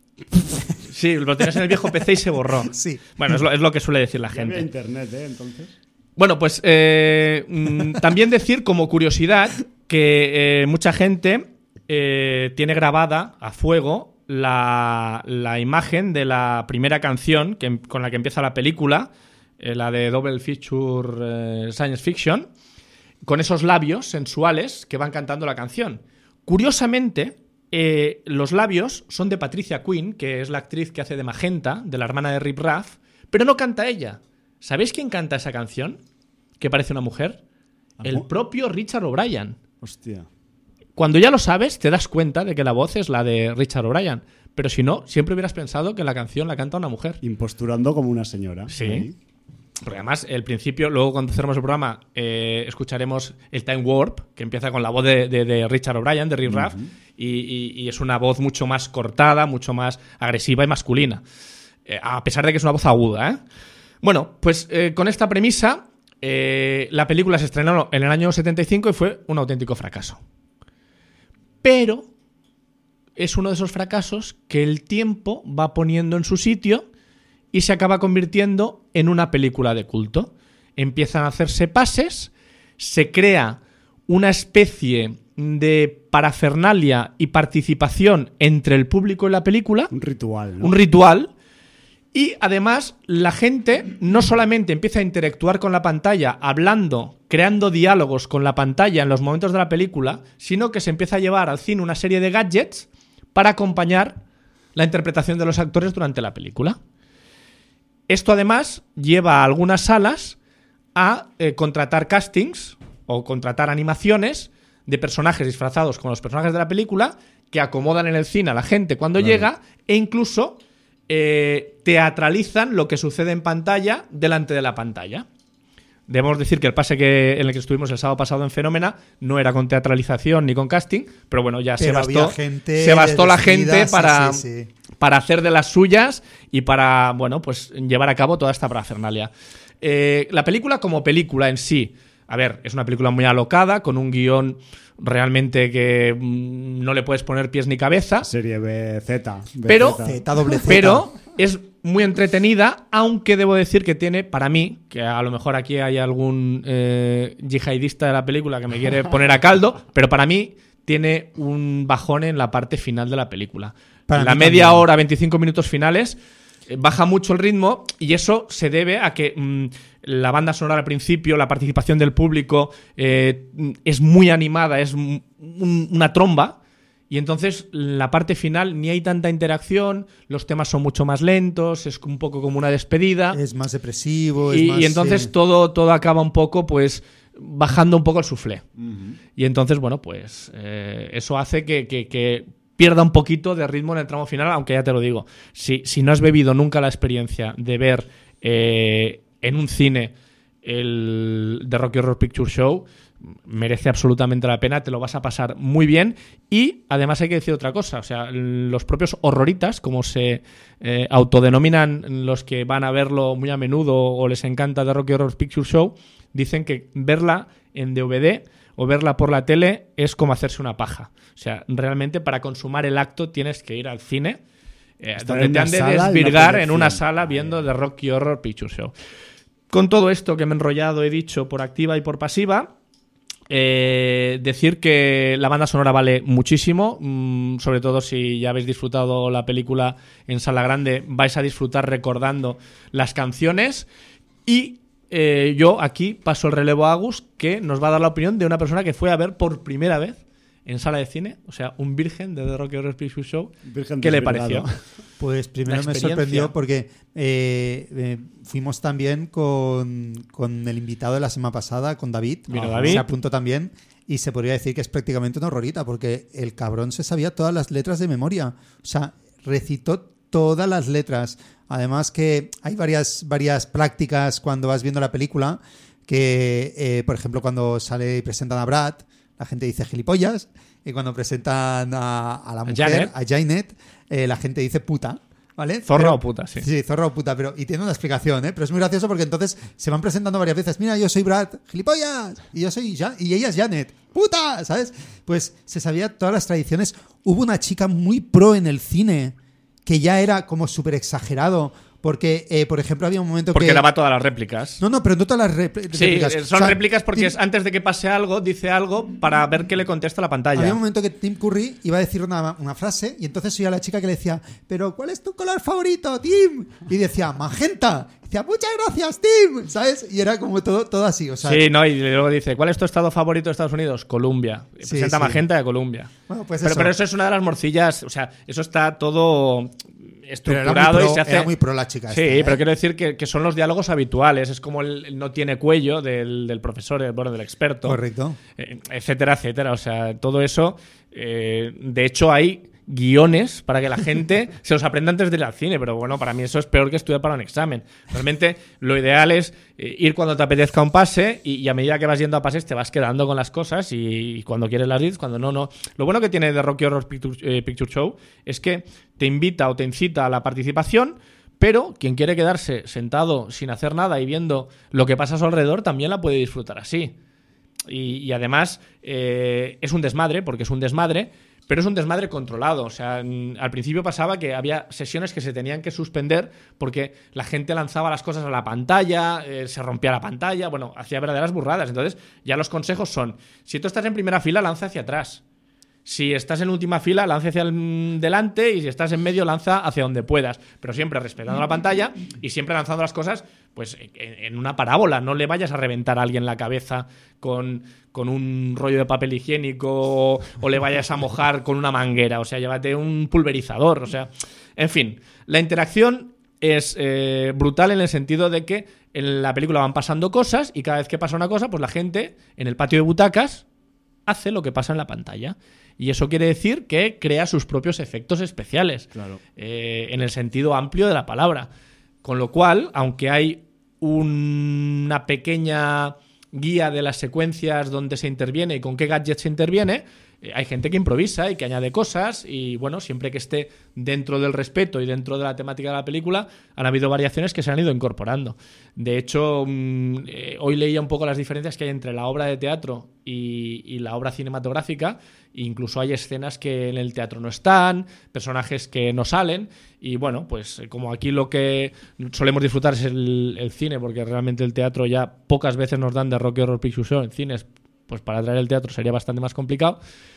Sí, lo tenías en el viejo PC y se borró. Sí. Bueno, es lo que suele decir la gente. Había internet, entonces... Bueno, pues también decir como curiosidad que mucha gente tiene grabada a fuego la imagen de la primera canción con la que empieza la película, la de Double Feature Science Fiction, con esos labios sensuales que van cantando la canción. Curiosamente, los labios son de Patricia Quinn, que es la actriz que hace de Magenta, de la hermana de Rip Raff, pero no canta ella. ¿Sabéis quién canta esa canción? Que parece una mujer. El propio Richard O'Brien. Hostia. Cuando ya lo sabes, te das cuenta de que la voz es la de Richard O'Brien. Pero si no, siempre hubieras pensado que la canción la canta una mujer. Imposturando como una señora. Sí. ¿Sí? Porque además, el principio, luego cuando cerremos el programa, escucharemos el Time Warp, que empieza con la voz de Richard O'Brien, de Rip Raff, y es una voz mucho más cortada, mucho más agresiva y masculina. A pesar de que es una voz aguda, ¿eh? Bueno, pues con esta premisa, la película se estrenó en el año 75 y fue un auténtico fracaso. Pero es uno de esos fracasos que el tiempo va poniendo en su sitio y se acaba convirtiendo en una película de culto. Empiezan a hacerse pases, se crea una especie de parafernalia y participación entre el público y la película. Un ritual, ¿no? Un ritual. Y además la gente no solamente empieza a interactuar con la pantalla hablando, creando diálogos con la pantalla en los momentos de la película, sino que se empieza a llevar al cine una serie de gadgets para acompañar la interpretación de los actores durante la película. Esto además lleva a algunas salas a contratar castings o contratar animaciones de personajes disfrazados con los personajes de la película que acomodan en el cine a la gente cuando llega e incluso... teatralizan lo que sucede en pantalla delante de la pantalla. Debemos decir que el pase en el que estuvimos el sábado pasado en Fenómena no era con teatralización ni con casting, pero bueno, ya se bastó la gente para hacer de las suyas y para, bueno, pues llevar a cabo toda esta parafernalia. La película como película en sí, a ver, es una película muy alocada, con un guión realmente que no le puedes poner pies ni cabeza. Serie BZ. Pero Pero es muy entretenida, aunque debo decir que tiene, para mí, que a lo mejor aquí hay algún yihadista de la película que me quiere poner a caldo, pero para mí tiene un bajón en la parte final de la película. En la media hora, 25 minutos finales, baja mucho el ritmo y eso se debe a que la banda sonora al principio, la participación del público es muy animada, es una tromba. Y entonces la parte final ni hay tanta interacción, los temas son mucho más lentos, es un poco como una despedida. Es más depresivo. Y entonces todo acaba un poco pues bajando un poco el soufflé. Y entonces, bueno, pues eso hace que pierda un poquito de ritmo en el tramo final, aunque ya te lo digo, si no has bebido nunca la experiencia de ver en un cine el The Rocky Horror Picture Show, merece absolutamente la pena, te lo vas a pasar muy bien. Y además hay que decir otra cosa, o sea, los propios horroritas, como se autodenominan los que van a verlo muy a menudo o les encanta The Rocky Horror Picture Show, dicen que verla en DVD o verla por la tele es como hacerse una paja. O sea, realmente para consumar el acto tienes que ir al cine, donde te han de desvirgar en una sala viendo The Rocky Horror Picture Show. Con todo esto que me he enrollado, he dicho por activa y por pasiva, decir que la banda sonora vale muchísimo, sobre todo si ya habéis disfrutado la película en sala grande, vais a disfrutar recordando las canciones. Y yo aquí paso el relevo a Agus, que nos va a dar la opinión de una persona que fue a ver por primera vez en sala de cine, o sea, un virgen de The Rocky Horror Picture Show. ¿Qué le pareció? Pues primero me sorprendió porque fuimos también con el invitado de la semana pasada, con David. Vino David. Se apuntó también y se podría decir que es prácticamente una horrorita porque el cabrón se sabía todas las letras de memoria. O sea, recitó todas las letras. Además que hay varias prácticas cuando vas viendo la película que, por ejemplo, cuando sale y presentan a Brad, la gente dice gilipollas, y cuando presentan a la mujer, a Janet, la gente dice puta, ¿vale? Zorra o puta, sí. Sí, zorra o puta, y tiene una explicación, ¿eh? Pero es muy gracioso porque entonces se van presentando varias veces. Mira, yo soy Brad, gilipollas, y yo soy y ella es Janet, puta, ¿sabes? Pues se sabía todas las tradiciones. Hubo una chica muy pro en el cine que ya era como súper exagerado. Porque, por ejemplo, había un momento porque daba todas las réplicas. No, pero no todas las réplicas. Sí, son réplicas porque antes de que pase algo, dice algo para ver qué le contesta la pantalla. Había un momento que Tim Curry iba a decir una frase y entonces oía a la chica que le decía, ¿pero cuál es tu color favorito, Tim? Y decía, magenta. Y decía, muchas gracias, Tim, ¿sabes? Y era como todo así, o sea... Sí, no, y luego dice, ¿cuál es tu estado favorito de Estados Unidos? Columbia. Sí, presenta magenta de Columbia. Bueno, pues pero eso es una de las morcillas, o sea, eso está todo... estructurado y se hace... Era muy pro la chica sí, esta, pero quiero decir que son los diálogos habituales. Es como el no tiene cuello del profesor, bueno, del experto. Correcto. Etcétera, etcétera. O sea, todo eso... de hecho, hay guiones para que la gente se los aprenda antes de ir al cine, pero bueno, para mí eso es peor que estudiar para un examen. Realmente lo ideal es ir cuando te apetezca un pase y a medida que vas yendo a pases te vas quedando con las cosas y cuando quieres las dices, cuando no. Lo bueno que tiene The Rocky Horror Picture Show es que te invita o te incita a la participación, pero quien quiere quedarse sentado sin hacer nada y viendo lo que pasa a su alrededor también la puede disfrutar así. Y además es un desmadre, porque es un desmadre, pero es un desmadre controlado. O sea, al principio pasaba que había sesiones que se tenían que suspender porque la gente lanzaba las cosas a la pantalla, se rompía la pantalla, bueno, hacía verdaderas burradas. Entonces, ya los consejos son, si tú estás en primera fila, lanza hacia atrás. Si estás en última fila, lanza hacia delante, y si estás en medio, lanza hacia donde puedas. Pero siempre respetando la pantalla y siempre lanzando las cosas pues en una parábola. No le vayas a reventar a alguien la cabeza con un rollo de papel higiénico o le vayas a mojar con una manguera. O sea, llévate un pulverizador. O sea, en fin, la interacción es brutal en el sentido de que en la película van pasando cosas y cada vez que pasa una cosa, pues la gente en el patio de butacas hace lo que pasa en la pantalla. Y eso quiere decir que crea sus propios efectos especiales, claro. En el sentido amplio de la palabra. Con lo cual, aunque hay una pequeña guía de las secuencias donde se interviene y con qué gadget se interviene, hay gente que improvisa y que añade cosas y, bueno, siempre que esté dentro del respeto y dentro de la temática de la película, han habido variaciones que se han ido incorporando. De hecho, hoy leía un poco las diferencias que hay entre la obra de teatro y la obra cinematográfica. Incluso hay escenas que en el teatro no están, personajes que no salen y, bueno, pues como aquí lo que solemos disfrutar es el cine, porque realmente el teatro ya pocas veces nos dan The Rocky Horror Picture Show en cines, pues para traer el teatro sería bastante más complicado.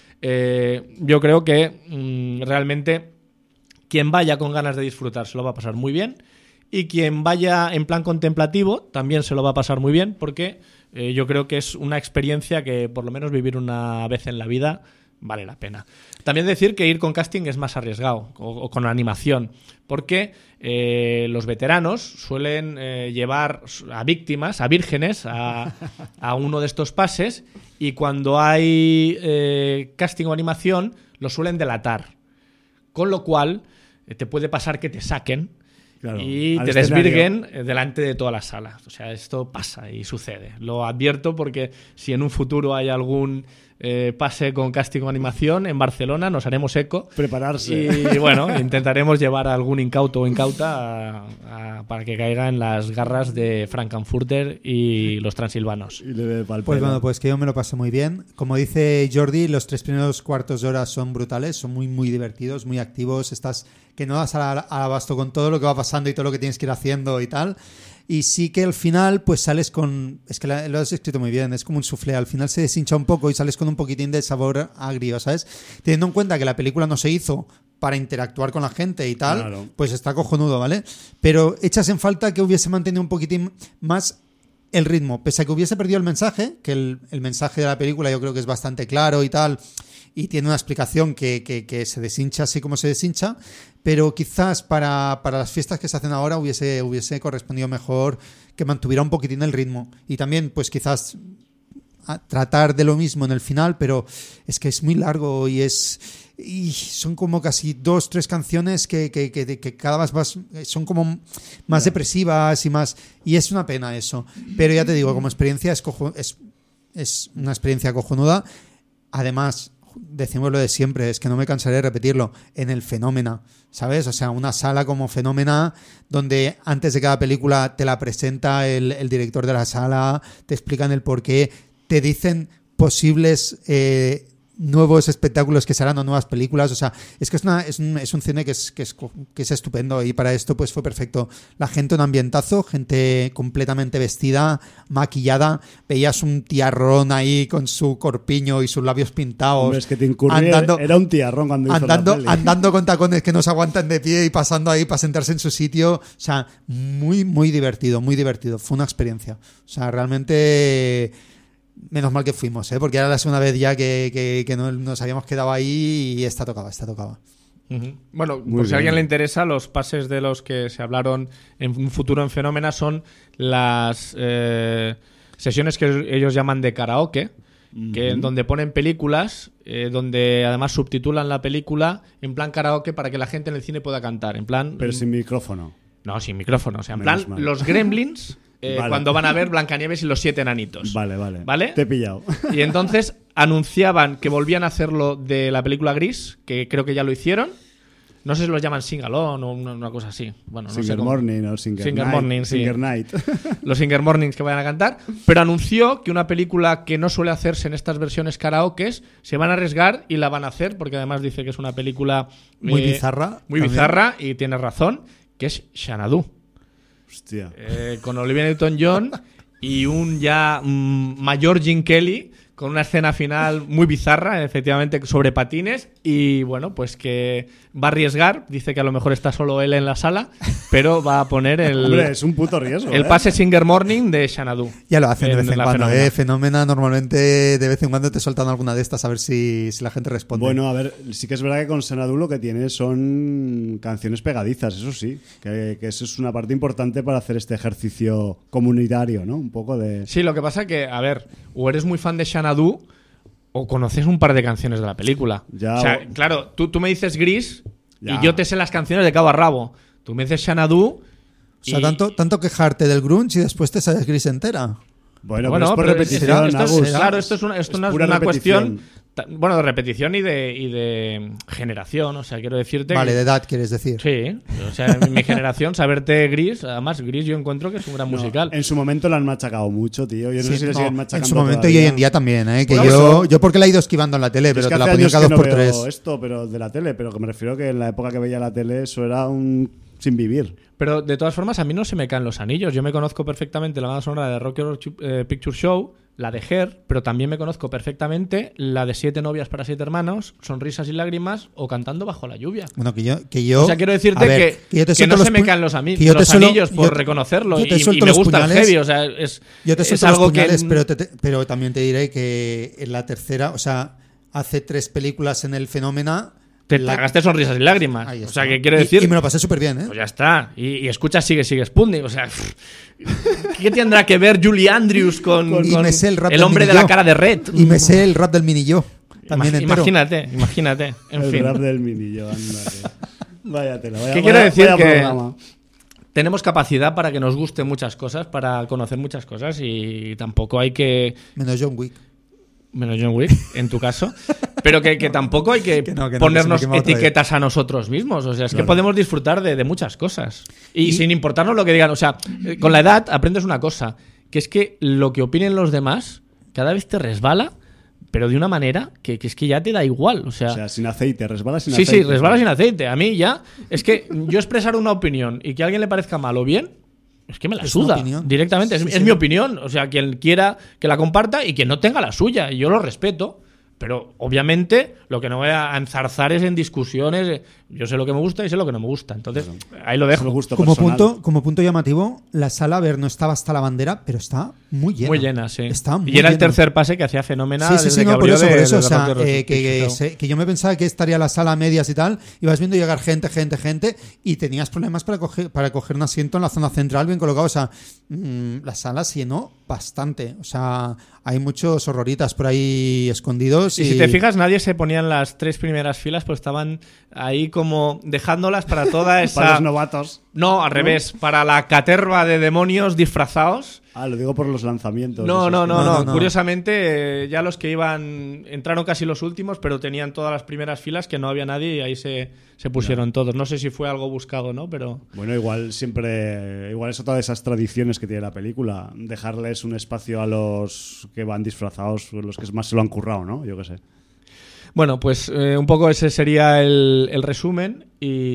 Yo creo que realmente quien vaya con ganas de disfrutar se lo va a pasar muy bien, y quien vaya en plan contemplativo también se lo va a pasar muy bien, porque yo creo que es una experiencia que por lo menos vivir una vez en la vida vale la pena. También decir que ir con casting es más arriesgado, o con animación, porque los veteranos suelen llevar a víctimas, a vírgenes, a uno de estos pases, y cuando hay casting o animación, lo suelen delatar. Con lo cual, te puede pasar que te saquen. Claro, y te desvirguen delante de toda la sala. O sea, esto pasa y sucede. Lo advierto porque si en un futuro hay algún pase con casting o animación en Barcelona, nos haremos eco. Prepararse. Y bueno, intentaremos llevar a algún incauto o incauta para que caiga en las garras de Frankenfurter y los transilvanos. Pues bueno, pues que yo me lo pasé muy bien. Como dice Jordi, los 3 primeros cuartos de hora son brutales, son muy, muy divertidos, muy activos. Estás que no das al abasto con todo lo que va pasando y todo lo que tienes que ir haciendo y tal. Y sí que al final pues sales con... Es que lo has escrito muy bien, es como un soufflé. Al final se deshincha un poco y sales con un poquitín de sabor agrio, ¿sabes? Teniendo en cuenta que la película no se hizo para interactuar con la gente y tal, claro, pues está cojonudo, ¿vale? Pero echas en falta que hubiese mantenido un poquitín más el ritmo. Pese a que hubiese perdido el mensaje, que el mensaje de la película yo creo que es bastante claro y tal... Y tiene una explicación que se deshincha así como se deshincha, pero quizás para las fiestas que se hacen ahora hubiese correspondido mejor que mantuviera un poquitín el ritmo. Y también, pues quizás tratar de lo mismo en el final, pero es que es muy largo y son como casi 2-3 canciones que cada vez más son como más depresivas y más... Y es una pena eso. Pero ya te digo, como experiencia es una experiencia cojonuda. Además... Decimos lo de siempre, es que no me cansaré de repetirlo, en el Fenómena, ¿sabes? O sea, una sala como Fenómena donde antes de cada película te la presenta el director de la sala, te explican el porqué, te dicen posibles nuevos espectáculos que serán o nuevas películas. O sea, es que es un cine que es estupendo y para esto pues fue perfecto. La gente, un ambientazo, gente completamente vestida, maquillada, veías un tiarrón ahí con su corpiño y sus labios pintados. Hombre, es que Tim Curry era un tiarrón cuando hizo la peli. Andando con tacones que no se aguantan de pie y pasando ahí para sentarse en su sitio. O sea, muy, muy divertido, muy divertido. Fue una experiencia. O sea, realmente... Menos mal que fuimos, porque era la segunda vez ya que no, nos habíamos quedado ahí y esta tocaba. Uh-huh. Bueno, por si a alguien le interesa, los pases de los que se hablaron en un futuro en Fenómena son las sesiones que ellos llaman de karaoke, que en donde ponen películas, donde además subtitulan la película en plan karaoke para que la gente en el cine pueda cantar, en plan... Pero sin micrófono. No, sin micrófono, o sea, en plan los Gremlins... Vale. Cuando van a ver Blancanieves y los 7 enanitos. Vale. Te he pillado. Y entonces anunciaban que volvían a hacerlo de la película Gris, que creo que ya lo hicieron. No sé si los llaman Sing-Along o una cosa así. Bueno, no sé Singer Morning o Singer Morning, sí. Singer Night. Los Singer Mornings que vayan a cantar. Pero anunció que una película que no suele hacerse en estas versiones karaokes se van a arriesgar y la van a hacer, porque además dice que es una película muy bizarra. Muy bizarra, y tiene razón, que es Xanadu. Hostia. Con Olivia Newton-John y un ya mayor Gene Kelly, con una escena final muy bizarra, efectivamente, sobre patines. Y bueno, pues que va a arriesgar. Dice que a lo mejor está solo él en la sala, pero va a poner Hombre, es un puto riesgo. El pase Singer Morning de Xanadu. Ya lo hacen de vez en cuando. Fenómena normalmente de vez en cuando te sueltan alguna de estas a ver si la gente responde. Bueno, a ver, sí que es verdad que con Xanadu lo que tiene son canciones pegadizas, eso sí. Que eso es una parte importante para hacer este ejercicio comunitario, ¿no? Un poco de... Sí, lo que pasa que, a ver, o eres muy fan de Xanadu o conoces un par de canciones de la película. Ya, o sea, claro, tú me dices Gris y yo te sé las canciones de cabo a rabo. Tú me dices Xanadu. O sea, tanto quejarte del grunge y después te sabes Gris entera. Bueno, pero es por repetición, claro, esto es una cuestión de repetición y de generación. O sea, quiero decirte... Vale, de edad quieres decir. Sí, o sea, en mi generación, saberte Gris, además Gris yo encuentro que es un gran musical. En su momento la han machacado mucho, tío. Yo no sé si le siguen machacando en su momento todavía. Y hoy en día también, que yo porque la he ido esquivando en la tele, pero te la ponía cada 2x3. Esto, pero de la tele, pero que me refiero que en la época que veía la tele eso era un sin vivir. Pero de todas formas a mí no se me caen los anillos. Yo me conozco perfectamente la banda sonora de Rocky Horror Picture Show, la de Her, pero también me conozco perfectamente la de 7 novias para 7 hermanos, Sonrisas y lágrimas o Cantando bajo la lluvia. Bueno, que yo o sea, quiero decirte que no se me caen los anillos por reconocerlo y me gusta el heavy. O sea, es yo te es algo algo puñales, pero también te diré que en la tercera, o sea, hace 3 películas en El Fenómeno. Te tragaste sonrisas y lágrimas. Ahí O está. sea, ¿qué quiero decir? Y me lo pasé súper bien, ¿eh? Pues ya está. Y escucha Sigue Sputnik. O sea, ¿qué tendrá que ver Julie Andrews con Y me sé el rap el del hombre de Mini la Yo. cara de Red? Y me sé el rap del Mini Yo. También entero. Imagínate. En El fin. rap del minillo, ándale. Vaya tela, vaya, ¿Qué quiero vaya- decir? vaya Que programa. tenemos capacidad para que nos gusten muchas cosas, para conocer muchas cosas y tampoco hay que... Menos John Wick. Menos John Wick, en tu caso. Pero que tampoco hay que, Que no, ponernos que se me quema otra etiquetas a nosotros mismos. O sea, es que Claro. podemos disfrutar de muchas cosas. Y sin importarnos lo que digan. O sea, con la edad aprendes una cosa, que es que lo que opinen los demás cada vez te resbala, pero de una manera que es que ya te da igual. O O sea, sin aceite, resbala sin sí, aceite. sí, resbala sin aceite. A mí ya, es que yo expresar una opinión y que a alguien le parezca mal o bien, es que me la Es una suda opinión. directamente. Sí, es sí. mi opinión. O sea, quien quiera que la comparta y quien no tenga la suya. Y yo lo respeto. Pero obviamente lo que no voy a enzarzar es en discusiones. Yo sé lo que me gusta y sé lo que no me gusta. Entonces, ahí lo Es dejo. un gusto Como personal. punto llamativo, la sala, a ver, no estaba hasta la bandera, pero está muy llena. Muy llena, sí. Está muy y era el llena. tercer pase que hacía fenomenal. Sí, desde que no, por abrió eso, de- por eso. de O sea, Rock and Roll que Picture Show. yo me pensaba que estaría la sala a medias y tal, y vas viendo llegar gente, y tenías problemas para coger un asiento en la zona central bien colocado. O sea, la sala se llenó bastante. O sea, hay muchos horroritas por ahí escondidos. Y si te fijas, nadie se ponía en las 3 primeras filas, pues estaban ahí como dejándolas para toda esa... Para los novatos. No, al revés, para la caterva de demonios disfrazados. Ah, lo digo por los lanzamientos. No. No. Curiosamente, ya los que entraron casi los últimos, pero tenían todas las primeras filas que no había nadie y ahí se pusieron todos. No sé si fue algo buscado, ¿no? Pero Bueno, igual es otra de esas tradiciones que tiene la película, dejarles un espacio a los que van disfrazados, los que más se lo han currado, ¿no? Yo qué sé. bueno, pues un poco ese sería el resumen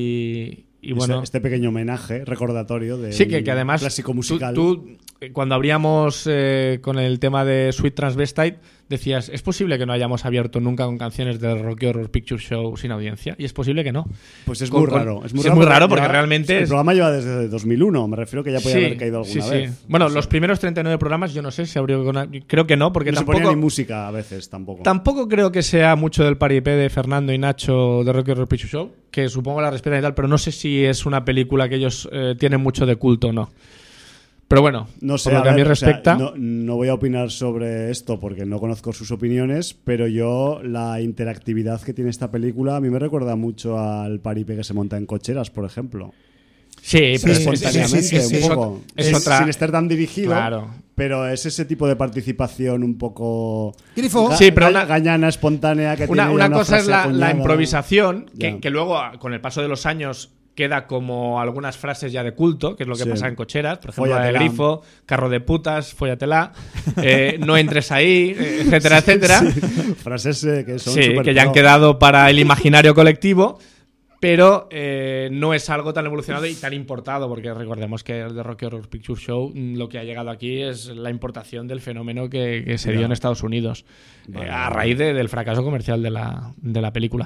y bueno. Este pequeño homenaje recordatorio de Sí, un que además clásico musical. tú, cuando abríamos con el tema de Sweet Transvestite, decías, ¿es posible que no hayamos abierto nunca con canciones de Rocky Horror Picture Show sin audiencia? Y es posible que no. Pues es Con- muy con- raro. sí, es muy raro porque lleva- realmente el es- programa lleva desde 2001, me refiero que ya podía haber caído alguna vez. Bueno, los primeros 39 programas yo no sé si abrió con... Creo que no, porque No se ponía tampoco... ni música a veces tampoco. Tampoco creo que sea mucho del paripé de Fernando y Nacho de Rocky Horror Picture Show, que supongo la respetan y tal, pero no sé si es una película que ellos tienen mucho de culto o no. Pero bueno, No sé, por lo que a mí ver, o sea, respecta... no voy a opinar sobre esto porque no conozco sus opiniones, pero la interactividad que tiene esta película a mí me recuerda mucho al paripé que se monta en cocheras, por ejemplo. Sí, pero Sí, Espontáneamente, sí, un poco. es otra... Sin estar tan dirigido, Claro. pero es ese tipo de participación un poco... Grifo. Sí, pero gañana, espontánea, que Una tiene ya cosa es frase la acuñada. improvisación, Ya. que luego, con el paso de los años, queda como algunas frases ya de culto, que es lo que Sí. pasa en cocheras. Por ejemplo, la de Fóllatela. Grifo, carro de putas, fóllatela, no entres ahí, etcétera, etcétera. Frases que son Sí, súper que ya han pro. quedado para el imaginario colectivo, pero no es algo tan evolucionado y tan importado, porque recordemos que el de Rocky Horror Picture Show lo que ha llegado aquí es la importación del fenómeno que se dio en Estados Unidos a raíz del fracaso comercial de la película.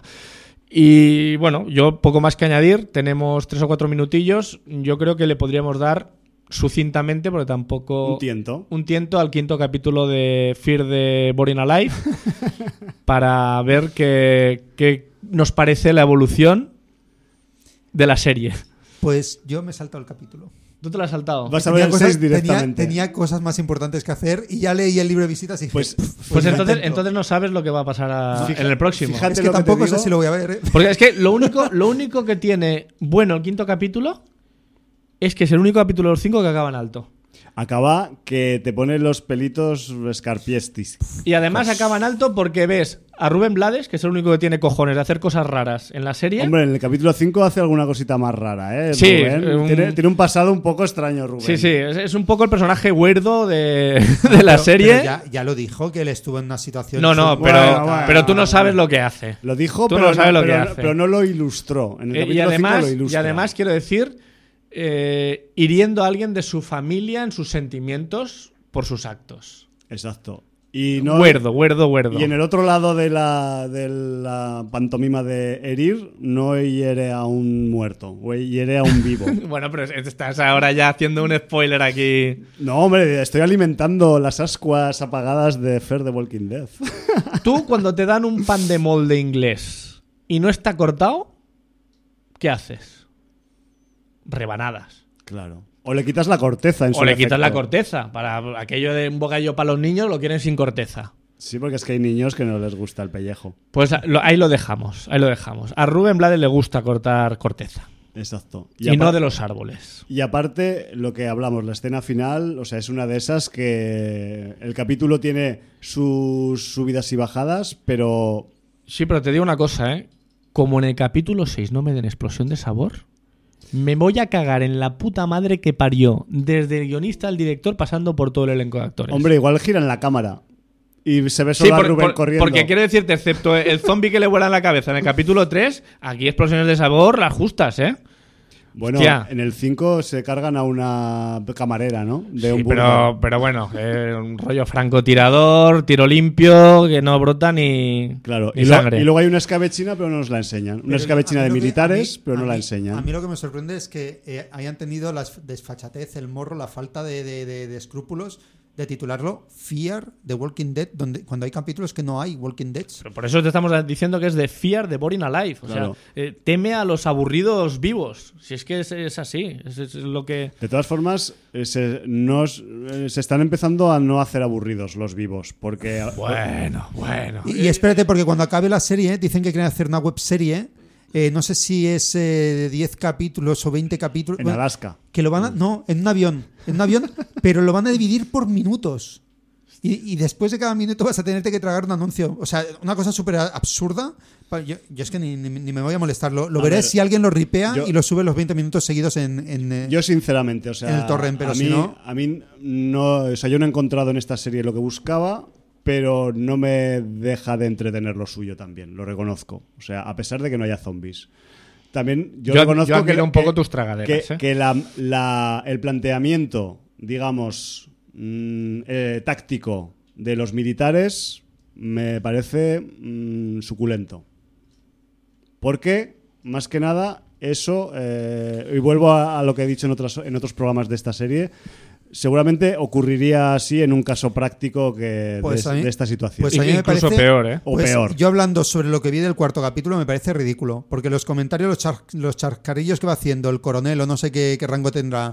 Y bueno, yo poco más que añadir, tenemos 3 o 4 minutillos, yo creo que le podríamos dar sucintamente, porque tampoco... Un tiento. Al 5º capítulo de Fear the Boring Alive para ver qué nos parece la evolución de la serie. Pues yo me he saltado el capítulo. ¿Tú te lo has saltado? Vas a ver el 6 directamente. Tenía cosas más importantes que hacer y ya leí el libro de visitas y dije, Pues- Pues me entonces, atento. entonces no sabes lo que va a pasar en el próximo. fíjate Es que lo que te tampoco sé digo. si lo voy a ver, ¿eh? Porque es que lo único que tiene bueno el 5º capítulo es que es el único capítulo de los 5 que acaba en alto. Acaba que te pone los pelitos escarpiestis. Y además acaba en alto porque ves a Rubén Blades, que es el único que tiene cojones de hacer cosas raras en la serie. Hombre, en el capítulo 5 hace alguna cosita más rara, ¿eh? Sí, Rubén. Tiene un pasado un poco extraño, Rubén. Sí, es un poco el personaje weirdo de la serie. Pero ya lo dijo, que él estuvo en una situación... No, Bueno, pero tú no sabes lo que hace. Lo dijo, Tú pero no sabes lo que pero, hace. pero no lo ilustró. En el Y capítulo 5 lo además, ilustra. quiero decir, hiriendo a alguien de su familia en sus sentimientos por sus actos. Exacto. Y no, Huerdo. Y en el otro lado de la pantomima de herir, no hiere a un muerto, hiere a un vivo. Bueno, pero estás ahora ya haciendo un spoiler aquí. No, hombre, estoy alimentando las ascuas apagadas de Fear the Walking Dead. Tú, cuando te dan un pan de molde inglés y no está cortado, ¿qué haces? Rebanadas. Claro. O le quitas la corteza en su O le defecto. quitas la corteza. Para aquello de un bocadillo para los niños lo quieren sin corteza. Sí, porque es que hay niños que no les gusta el pellejo. Pues ahí lo dejamos. A Rubén Blades le gusta cortar corteza. Exacto. Y no de los árboles. Y aparte, lo que hablamos, la escena final, o sea, es una de esas que el capítulo tiene sus subidas y bajadas, pero... Sí, pero te digo una cosa, ¿eh? Como en el capítulo 6 no me den explosión de sabor, me voy a cagar en la puta madre que parió, desde el guionista al director, pasando por todo el elenco de actores. Hombre, igual giran la cámara y se ve solo a Rubén corriendo. Porque quiero decirte, excepto el zombie que le vuela en la cabeza en el capítulo 3, aquí explosiones de sabor las justas, ¿eh? Bueno, Hostia. En el 5 se cargan a una camarera, ¿no? De Sí, un burger. pero bueno, un rollo francotirador, tiro limpio, que no brota ni, Claro, ni y sangre. luego hay una escabechina, pero no nos la enseñan. Una escabechina de militares, pero no la enseñan. A mí lo que me sorprende es que hayan tenido la desfachatez, el morro, la falta de escrúpulos de titularlo Fear the Walking Dead, cuando hay capítulos que no hay Walking Dead. Pero por eso te estamos diciendo que es de Fear the Boring Alive. O Claro. sea, teme a los aburridos vivos. Si es que es así. Es lo que... De todas formas, se están empezando a no hacer aburridos los vivos, porque... Bueno. Y espérate, porque cuando acabe la serie, dicen que quieren hacer una web serie. No sé si es de 10 capítulos o 20 capítulos. En Alaska. Que lo van a... No, en un avión, pero lo van a dividir por minutos. Y después de cada minuto vas a tenerte que tragar un anuncio. O sea, una cosa súper absurda. Yo es que ni me voy a molestar. Lo veré ver, si alguien lo ripea yo- y lo sube los 20 minutos seguidos en Yo sinceramente, o sea, en el torrent, pero a si mí, no- a mí no, o sea, yo no he encontrado en esta serie lo que buscaba, pero no me deja de entretener lo suyo también, lo reconozco. O sea, a pesar de que no haya zombies. También yo reconozco admiro que un poco tus tragaderas, que el planteamiento, digamos, táctico de los militares me parece suculento. Porque, más que nada, eso, y vuelvo a lo que he dicho en otros programas de esta serie, seguramente ocurriría así en un caso práctico de esta situación. pues a mí me Incluso parece- peor, ¿eh? O Pues peor. Yo hablando sobre lo que vi del cuarto capítulo me parece ridículo, porque los comentarios, los charcarillos que va haciendo el coronel o no sé qué rango tendrá,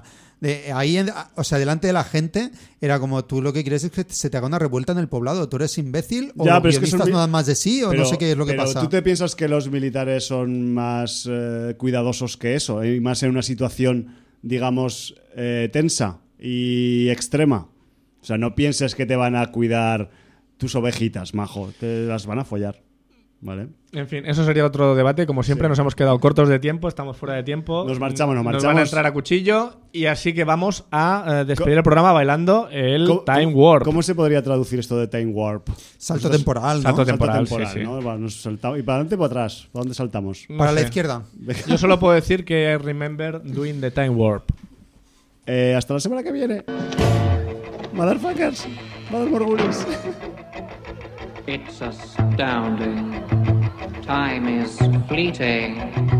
o sea, delante de la gente, era como tú lo que quieres es que se te haga una revuelta en el poblado. ¿Tú eres imbécil o Ya, los pero es que guionistas son- no dan más de sí o no sé qué es lo que pero pasa? ¿tú te piensas que los militares son más cuidadosos que eso? Y más en una situación, digamos, tensa y extrema. O sea, no pienses que te van a cuidar tus ovejitas, majo. Te las van a follar. ¿Vale? En fin, eso sería otro debate. Como siempre, nos hemos quedado cortos de tiempo, estamos fuera de tiempo. Nos marchamos. Nos van a entrar a cuchillo y así que vamos a despedir el programa bailando el Time Warp. ¿Cómo se podría traducir esto de Time Warp? Salto temporal, ¿no? Salto temporal, sí. ¿no? Va, nos saltamos. ¿Y para adelante o para atrás? ¿Para dónde saltamos? No Para la sé. izquierda. Yo solo puedo decir que I remember doing the Time Warp. Hasta la semana que viene. Motherfuckers. Mother Morgulis. It's astounding. Time is fleeting.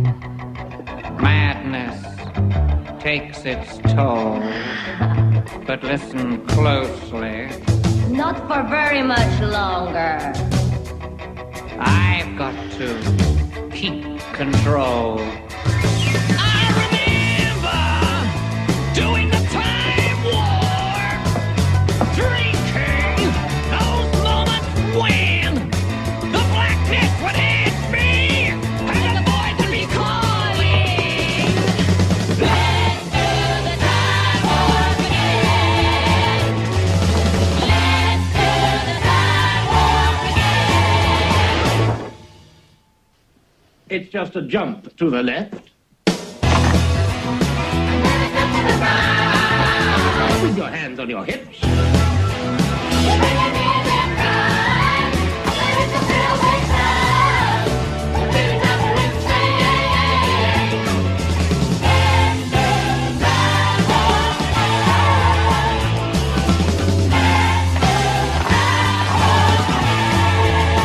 Madness takes its toll. But listen closely. Not for very much longer. I've got to keep control. I remember doing the time warp, drinking those moments when the blackness would hit me and the void would be calling. Let's do the time warp again. Let's do the time warp again. It's just a jump to the left. With your hands on your hips.